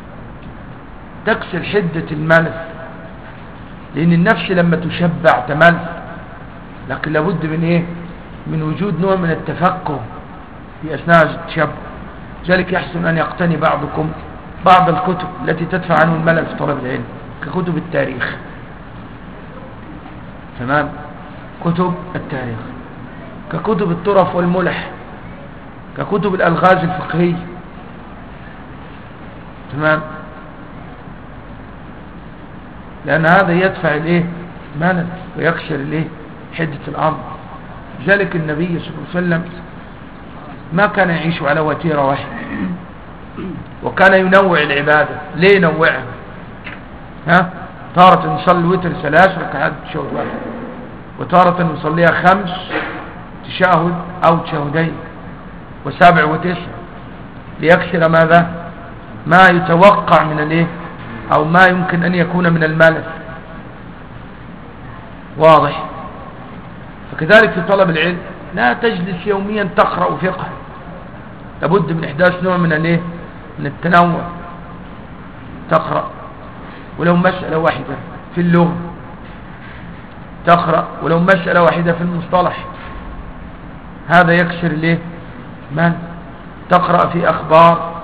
B: تكسر حدة الملل، لان النفس لما تشبع تمل. لكن لابد من ايه من وجود نوع من التفقه في اثناء التشبع. ذلك يحسن ان يقتني بعضكم بعض الكتب التي تدفع عنه الملل في طلب العلم، ككتب التاريخ. تمام. كتب التاريخ، ككتب الطرف والملح، ككتب الالغاز الفقهية. تمام. لان هذا يدفع الايه ملل ويكسر الايه حدة الامر. لذلك النبي صلى الله عليه وسلم ما كان يعيش على وتيرة واحدة، وكان ينوع العبادة. ليه ينوعها؟ تارة يصلي الوتر 3 ركعات تشهد واحد، وتارة يصليها 5 تشهد او تشهدين، و7 و9، ليكسر ماذا؟ ما يتوقع من الايه او ما يمكن ان يكون من الملل. واضح؟ فكذلك في طلب العلم لا تجلس يوميا تقرأ فقه، لابد من احداث نوع من الايه من التنوع. تقرأ ولو مسألة واحدة في اللغة، تقرأ ولو مسألة واحدة في المصطلح، هذا يكسر الايه من تقرأ في اخبار،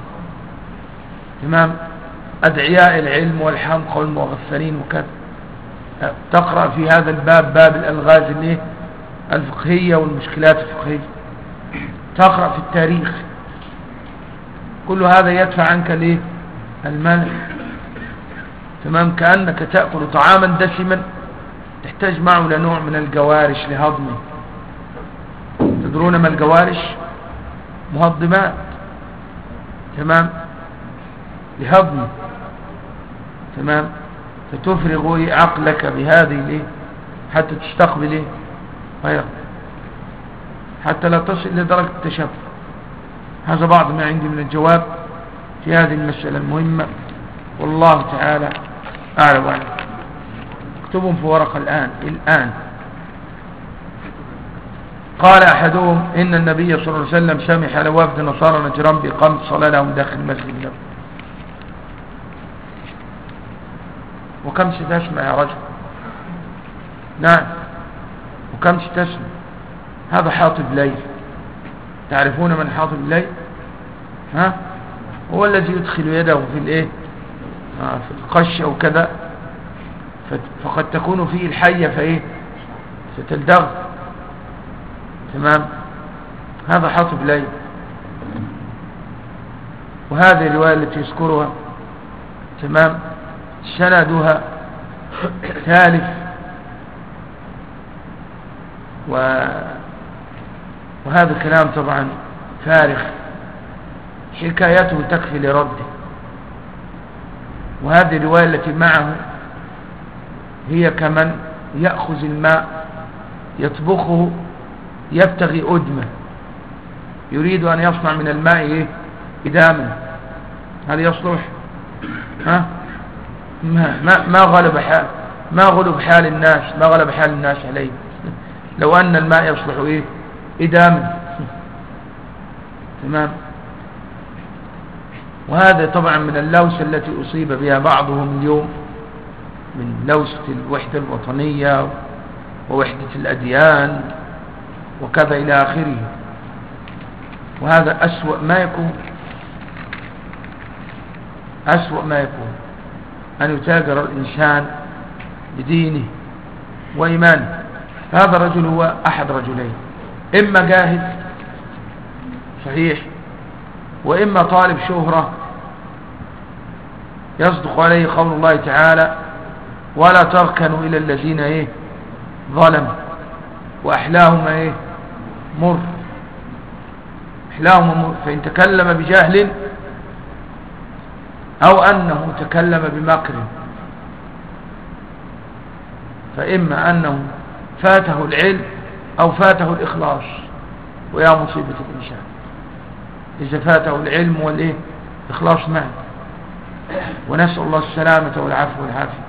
B: تمام، ادعياء العلم والحمقى والمغفلين وكذا. تقرأ في هذا الباب، باب الالغاز الايه الفقهية والمشكلات الفقهية. تقرأ في التاريخ. كل هذا يدفع عنك الايه الملل. تمام. كأنك تأكل طعاما دسما تحتاج معه لنوع من الجوارش لهضمه. تدرون ما الجوارش؟ مهضمات. تمام. لهضمه. تمام. فتفرغ عقلك بهذه الايه حتى تستقبل ايه غيره، حتى لا تصل لدرجة التشبع. هذا بعض ما عندي من الجواب في هذه المسألة المهمة، والله تعالى أعلم وأعلم. اكتبهم في ورقة الآن. قال أحدهم إن النبي صلى الله عليه وسلم سمح لوفد نصارى نجران بإقامة صلاة لهم داخل المسجد النبوي. وكم ستسمع يا رجل؟ نعم، وكم ستسمع؟ هذا حاطب ليل. تعرفون من حاطب الليل؟ ها؟ هو الذي يدخل يده في الايه، في القش او كذا، فقد تكون فيه الحية فايه، ستلدغ. تمام، هذا حاطب ليل. وهذه الرواية التي يذكرها تمام سندها ثالث، وهذا كلام طبعا فارغ، حكايته تكفي لرده. وهذه الرواية التي معه هي كمن يأخذ الماء يطبخه يبتغي أدمه، يريد أن يصنع من الماء إيه؟ إداما. هل يصلح؟ ها؟ ما غلب حال الناس عليه لو أن الماء يصلح إيه؟ إداما. تمام. وهذا طبعا من اللوسة التي أصيب بها بعضهم اليوم، من لوسة الوحدة الوطنية ووحدة الأديان وكذا إلى آخره. وهذا أسوأ ما يكون أن يتاجر الإنسان بدينه وإيمانه. هذا الرجل هو أحد رجلين، إما جاهد صحيح، وإما طالب شهرة يصدق عليه قول الله تعالى: ولا تركنوا إلى الذين إيه ظلموا وأحلاهم إيه مر. أحلاهم مر. فإن تكلم بجهل أو أنه تكلم بمكر، فإما أنه فاته العلم أو فاته الإخلاص، ويا مصيبة الإنسان إذا فاته العلم والإيه إخلاص معه. ونسأل الله السلامة والعفو والعافية.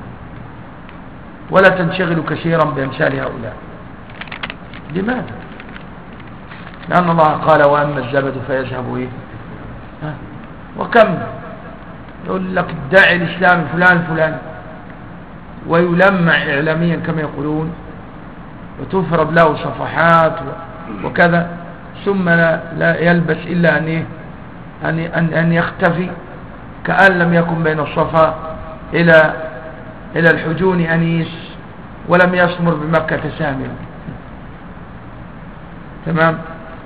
B: ولا تنشغل كثيرا بأمثال هؤلاء. لماذا؟ لأن الله قال: وأما الزبد فيذهب إيه؟ وكم يقول لك ادعي الإسلام فلان ويلمع إعلاميا كما يقولون، وتفرض له صفحات وكذا، ثم لا يلبس إلا أن يختفي كأن لم يكن بين الصفا إلى الحجون أنيس، ولم يسمر بمكة سامر. تمام.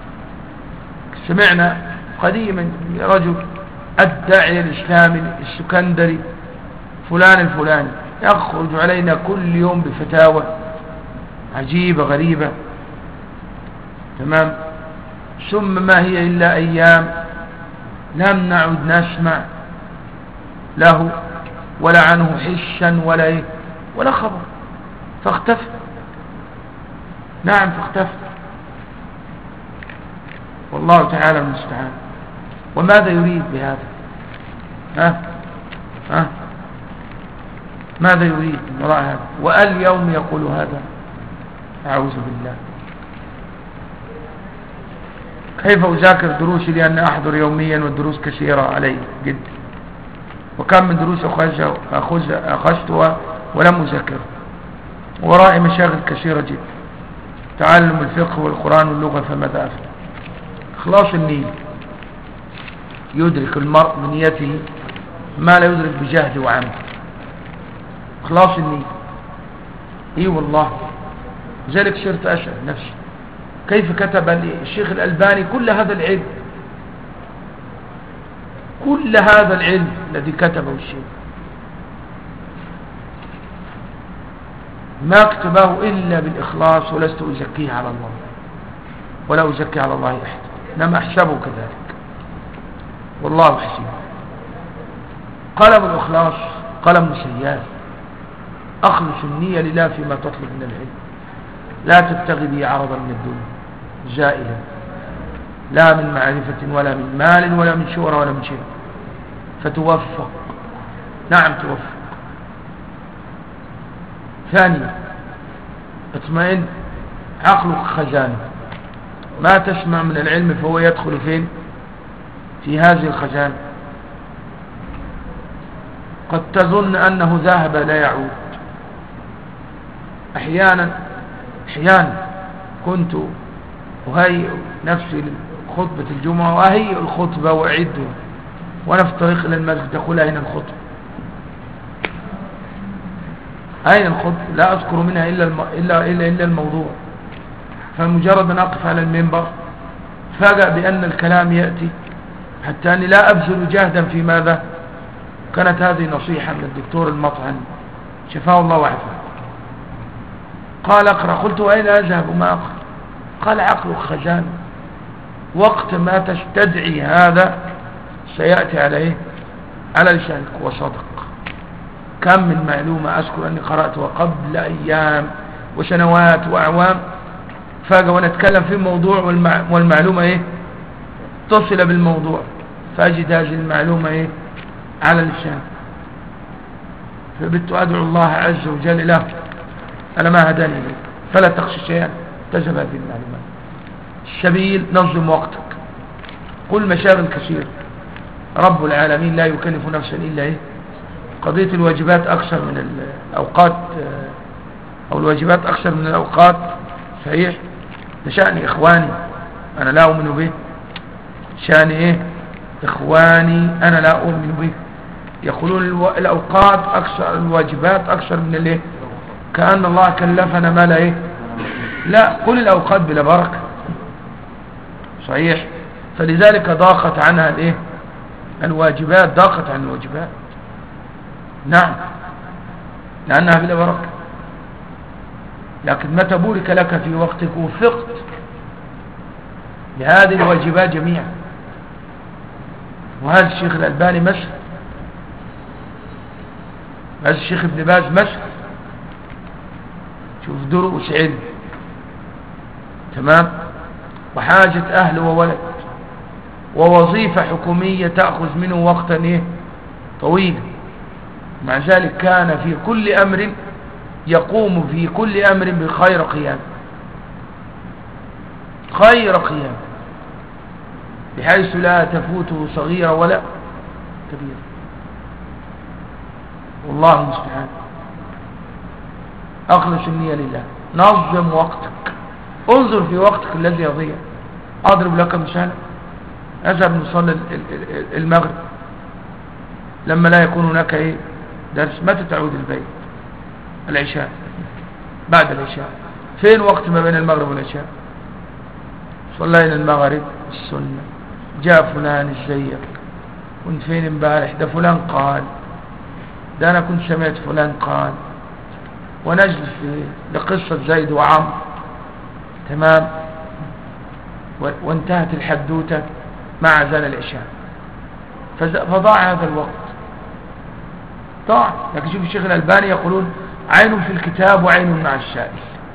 B: سمعنا قديما رجل الداعي الإسلامي السكندري فلان الفلاني يخرج علينا كل يوم بفتاوى عجيبة غريبة. تمام. ثم ما هي إلا أيام لم نعد نسمع له ولا عنه حشا ولا خبر، فاختفى. نعم، فاختفى. والله تعالى المستعان. وماذا يريد بهذا؟ ماذا يريد من وراء هذا؟ واليوم يقول هذا؟ أعوذ بالله. كيف أذاكر دروسي لأن أحضر يوميا والدروس كثيرة علي جدا، وكم من دروس أخذتها ولم أذاكر، ورائي مشاغل كثيرة جدا، تعلم الفقه والقرآن واللغة، فماذا أفعل؟ إخلاص النية. يدرك المرء بنيته ما لا يدرك بجهد وعمل. إخلاص النية. والله لذلك صرت أسأل نفسي كيف كتب الشيخ الألباني كل هذا العلم الذي كتبه الشيخ، ما كتبه إلا بالإخلاص، ولست أزكيه على الله ولا أزكي على الله أحد، إنما أحسبه كذلك، والله حسيب. قلم الإخلاص قلم سياد. أخلص النية لله فيما تطلب من العلم، لا تبتغي به عرضا من الدنيا زائلا، لا من معرفة ولا من مال ولا من شهرة ولا من شيء، فتوفق. نعم توفق. ثانيا، اطمئن. عقلك خزانة، ما تسمع من العلم فهو يدخل فين؟ في هذه الخزانة. قد تظن أنه ذهب لا يعود. أحيانا كنت أهيئ نفسي لخطبة الجمعة وأهيئ الخطبة وأعده وأنا في الطريق إلى المسجد أقول أين الخطبة؟ أين الخطبة؟ لا أذكر منها إلا الموضوع. فمجرد أن أقف على المنبر فاجأ بأن الكلام يأتي حتى أني لا أبذل جهدا في ماذا. كانت هذه نصيحة من الدكتور المطعن شفاه الله وعافاه. قال اقرأ. قلت وأين أذهب وما أقرأ؟ قال عقلك خزان، وقت ما تستدعي هذا سيأتي عليه على لسانك. وصدق. كم من معلومة أذكر أني قرأت وقبل أيام وسنوات وأعوام فاجأ وأنا أتكلم في موضوع والمعلومة تصل بالموضوع فأجد هذه المعلومة على اللسان. فبدت أدعو الله عز وجل له أنا ما هداني له فلا تخشى شيئا تذهب هذه المعلومات. السبيل نظم وقتك. قل مشاغل كثير. رب العالمين لا يكلف نفسا إلا قضية الواجبات أكثر من الأوقات أو الواجبات أكثر من الأوقات صحيح. ده شأن إخواني أنا لا أؤمن به. شأن إخواني أنا لا أؤمن به. يقولون الأوقات أكثر الواجبات أكثر من كأن الله كلفنا ما لا لا. قل الأوقات بلا بركة صحيح. فلذلك ضاقت عنها الواجبات. ضاقت عن الواجبات نعم لأنها بلا بركة. لكن متى بورك لك في وقتك وفقت لهذه الواجبات جميعا. وهذا الشيخ الألباني مثل، هذا الشيخ ابن باز مثل. شوف دروس علم تمام وحاجة أهل وولد ووظيفة حكومية تأخذ منه وقتا طويلا. مع ذلك كان في كل أمر يقوم في كل أمر بخير قيام. خير قيام بحيث لا تفوته صغيرة ولا كبيرة. والله المستعان. أخلص النية لله. نظم وقتك. انظر في وقتك الذي يضيع. أضرب لك مثال. أذهب نصلي المغرب لما لا يكون هناك درس. متى تعود البيت؟ العشاء. بعد العشاء. فين وقت ما بين المغرب والعشاء؟ صلينا المغرب السنة. جاء فلان ازيك كنت فين امبارح؟ ده فلان قال، ده انا كنت سمعت فلان قال. ونجلس لقصة زيد وعمرو تمام. وانتهت الحدوتة مع أذان العشاء. فضاع هذا الوقت ضاع. لكن شوف الشيخ الألباني يقولون عين في الكتاب وعين مع السائل.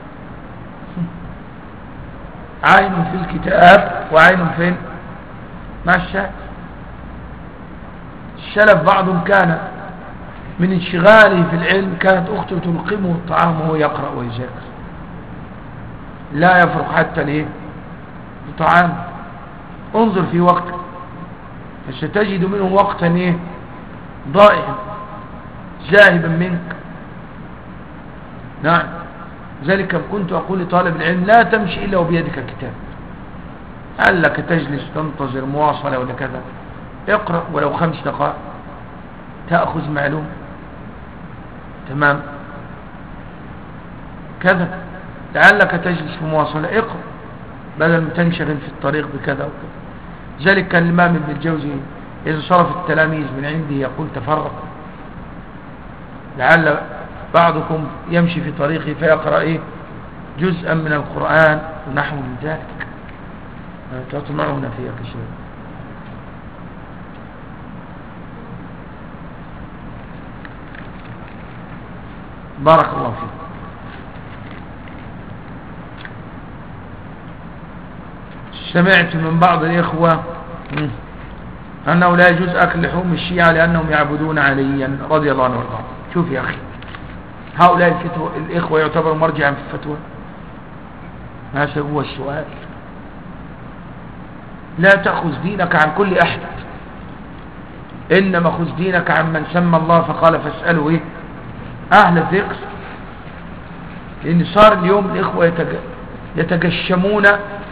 B: عين في الكتاب وعين فين؟ مع السائل. السلف بعضهم كان من انشغاله في العلم كانت أخته تلقمه الطعام وهو يقرأ ويذاكر لا يفرق حتى لطعام. انظر في وقتك فستجد منه وقتا ضائعا ذاهبا منك. نعم. ذلك كنت أقول لطالب العلم لا تمشي إلا وبيدك كتاب. هل لك تجلس تنتظر مواصلة ولا كذا؟ اقرأ ولو 5 دقائق تأخذ معلومة تمام. كذا لعلك تجلس في مواصلة اقرأ بدل ما تنشغل في الطريق بكذا وكذا. ذلك كان الإمام ابن الجوزي إذا صرف التلاميذ من عنده يقول تفرق. لعل بعضكم يمشي في طريقه فيقرأ جزءا من القرآن ونحو من ذلك. تطمعون فيها كشيء. بارك الله فيك. سمعت من بعض الإخوة أنه لا يجوز أكل لحوم الشيعة لأنهم يعبدون عليا رضي الله عنه وارضاه. شوف يا أخي هؤلاء الإخوة يعتبروا مرجعا في الفتوى. هذا هو السؤال. لا تأخذ دينك عن كل أحد. إنما خذ دينك عمن سمى الله فقال فاسألوا إيه أهل الذكر. لأن صار اليوم الإخوة يتجشمون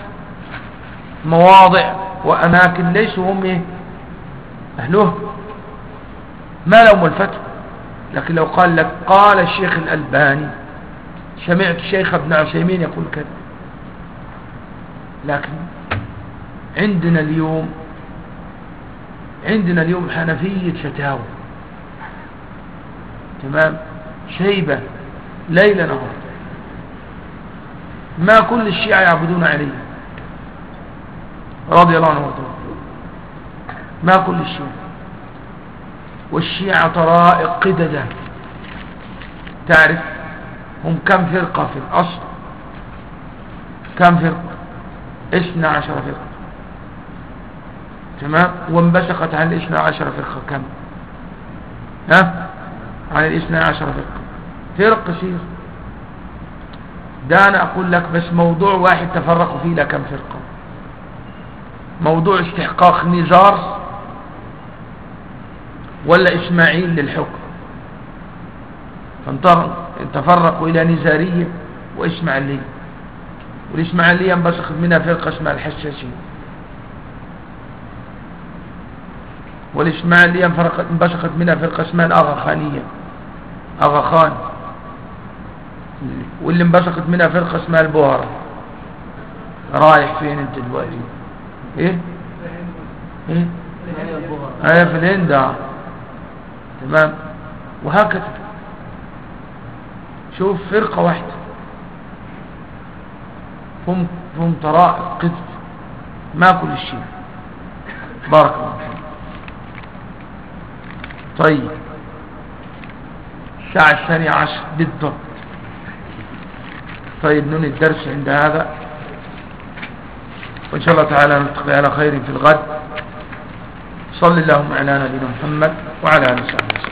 B: مواضع وأماكن ليسوا هم إيه أهله، ما لهم الفتح. لكن لو قال لك قال الشيخ الألباني، سمعت الشيخ ابن عثيمين يقول كذا. لكن عندنا اليوم حنفية فتاوى، تمام، شيبة ليل نهار. ما كل الشيعة يعبدون عليه رضي الله عنه وارضاه، ما كل الشيعة. والشيعة طرائق قددة، تعرف هم كم فرقة في الأصل؟ كم فرقة؟ 12 فرقة، تمام. وانبثقت عن 12 فرقة كم؟ عن 12 فرقة، فرق كثير. ده أنا أقول لك بس موضوع واحد تفرقوا فيه لكم فرقة، موضوع استحقاق نزار ولا إسماعيل للحكم، تفرقوا إلى نزارية وإسماعيلية. والإسماعيلية انبثقت منها فرقة اسمها الحساسية، والإسماعيلية انبثقت منها فرقة اسمها الأغاخانية، أغاخان. واللي انبثقت منها فرقة اسمها البوهرة. رايح فين انت دلوقتي؟ ايه في الهند، تمام. وهكذا شوف فرقة واحدة هم طرائق قدر، ما كل شيء. بارك الله فيك. طيب الساعة 12:10 بالضبط. طيب ننهي الدرس عند هذا، وإن شاء الله تعالى نلتقي على خير في الغد. صل اللهم على نبينا محمد وعلى آله وصحبه وسلم.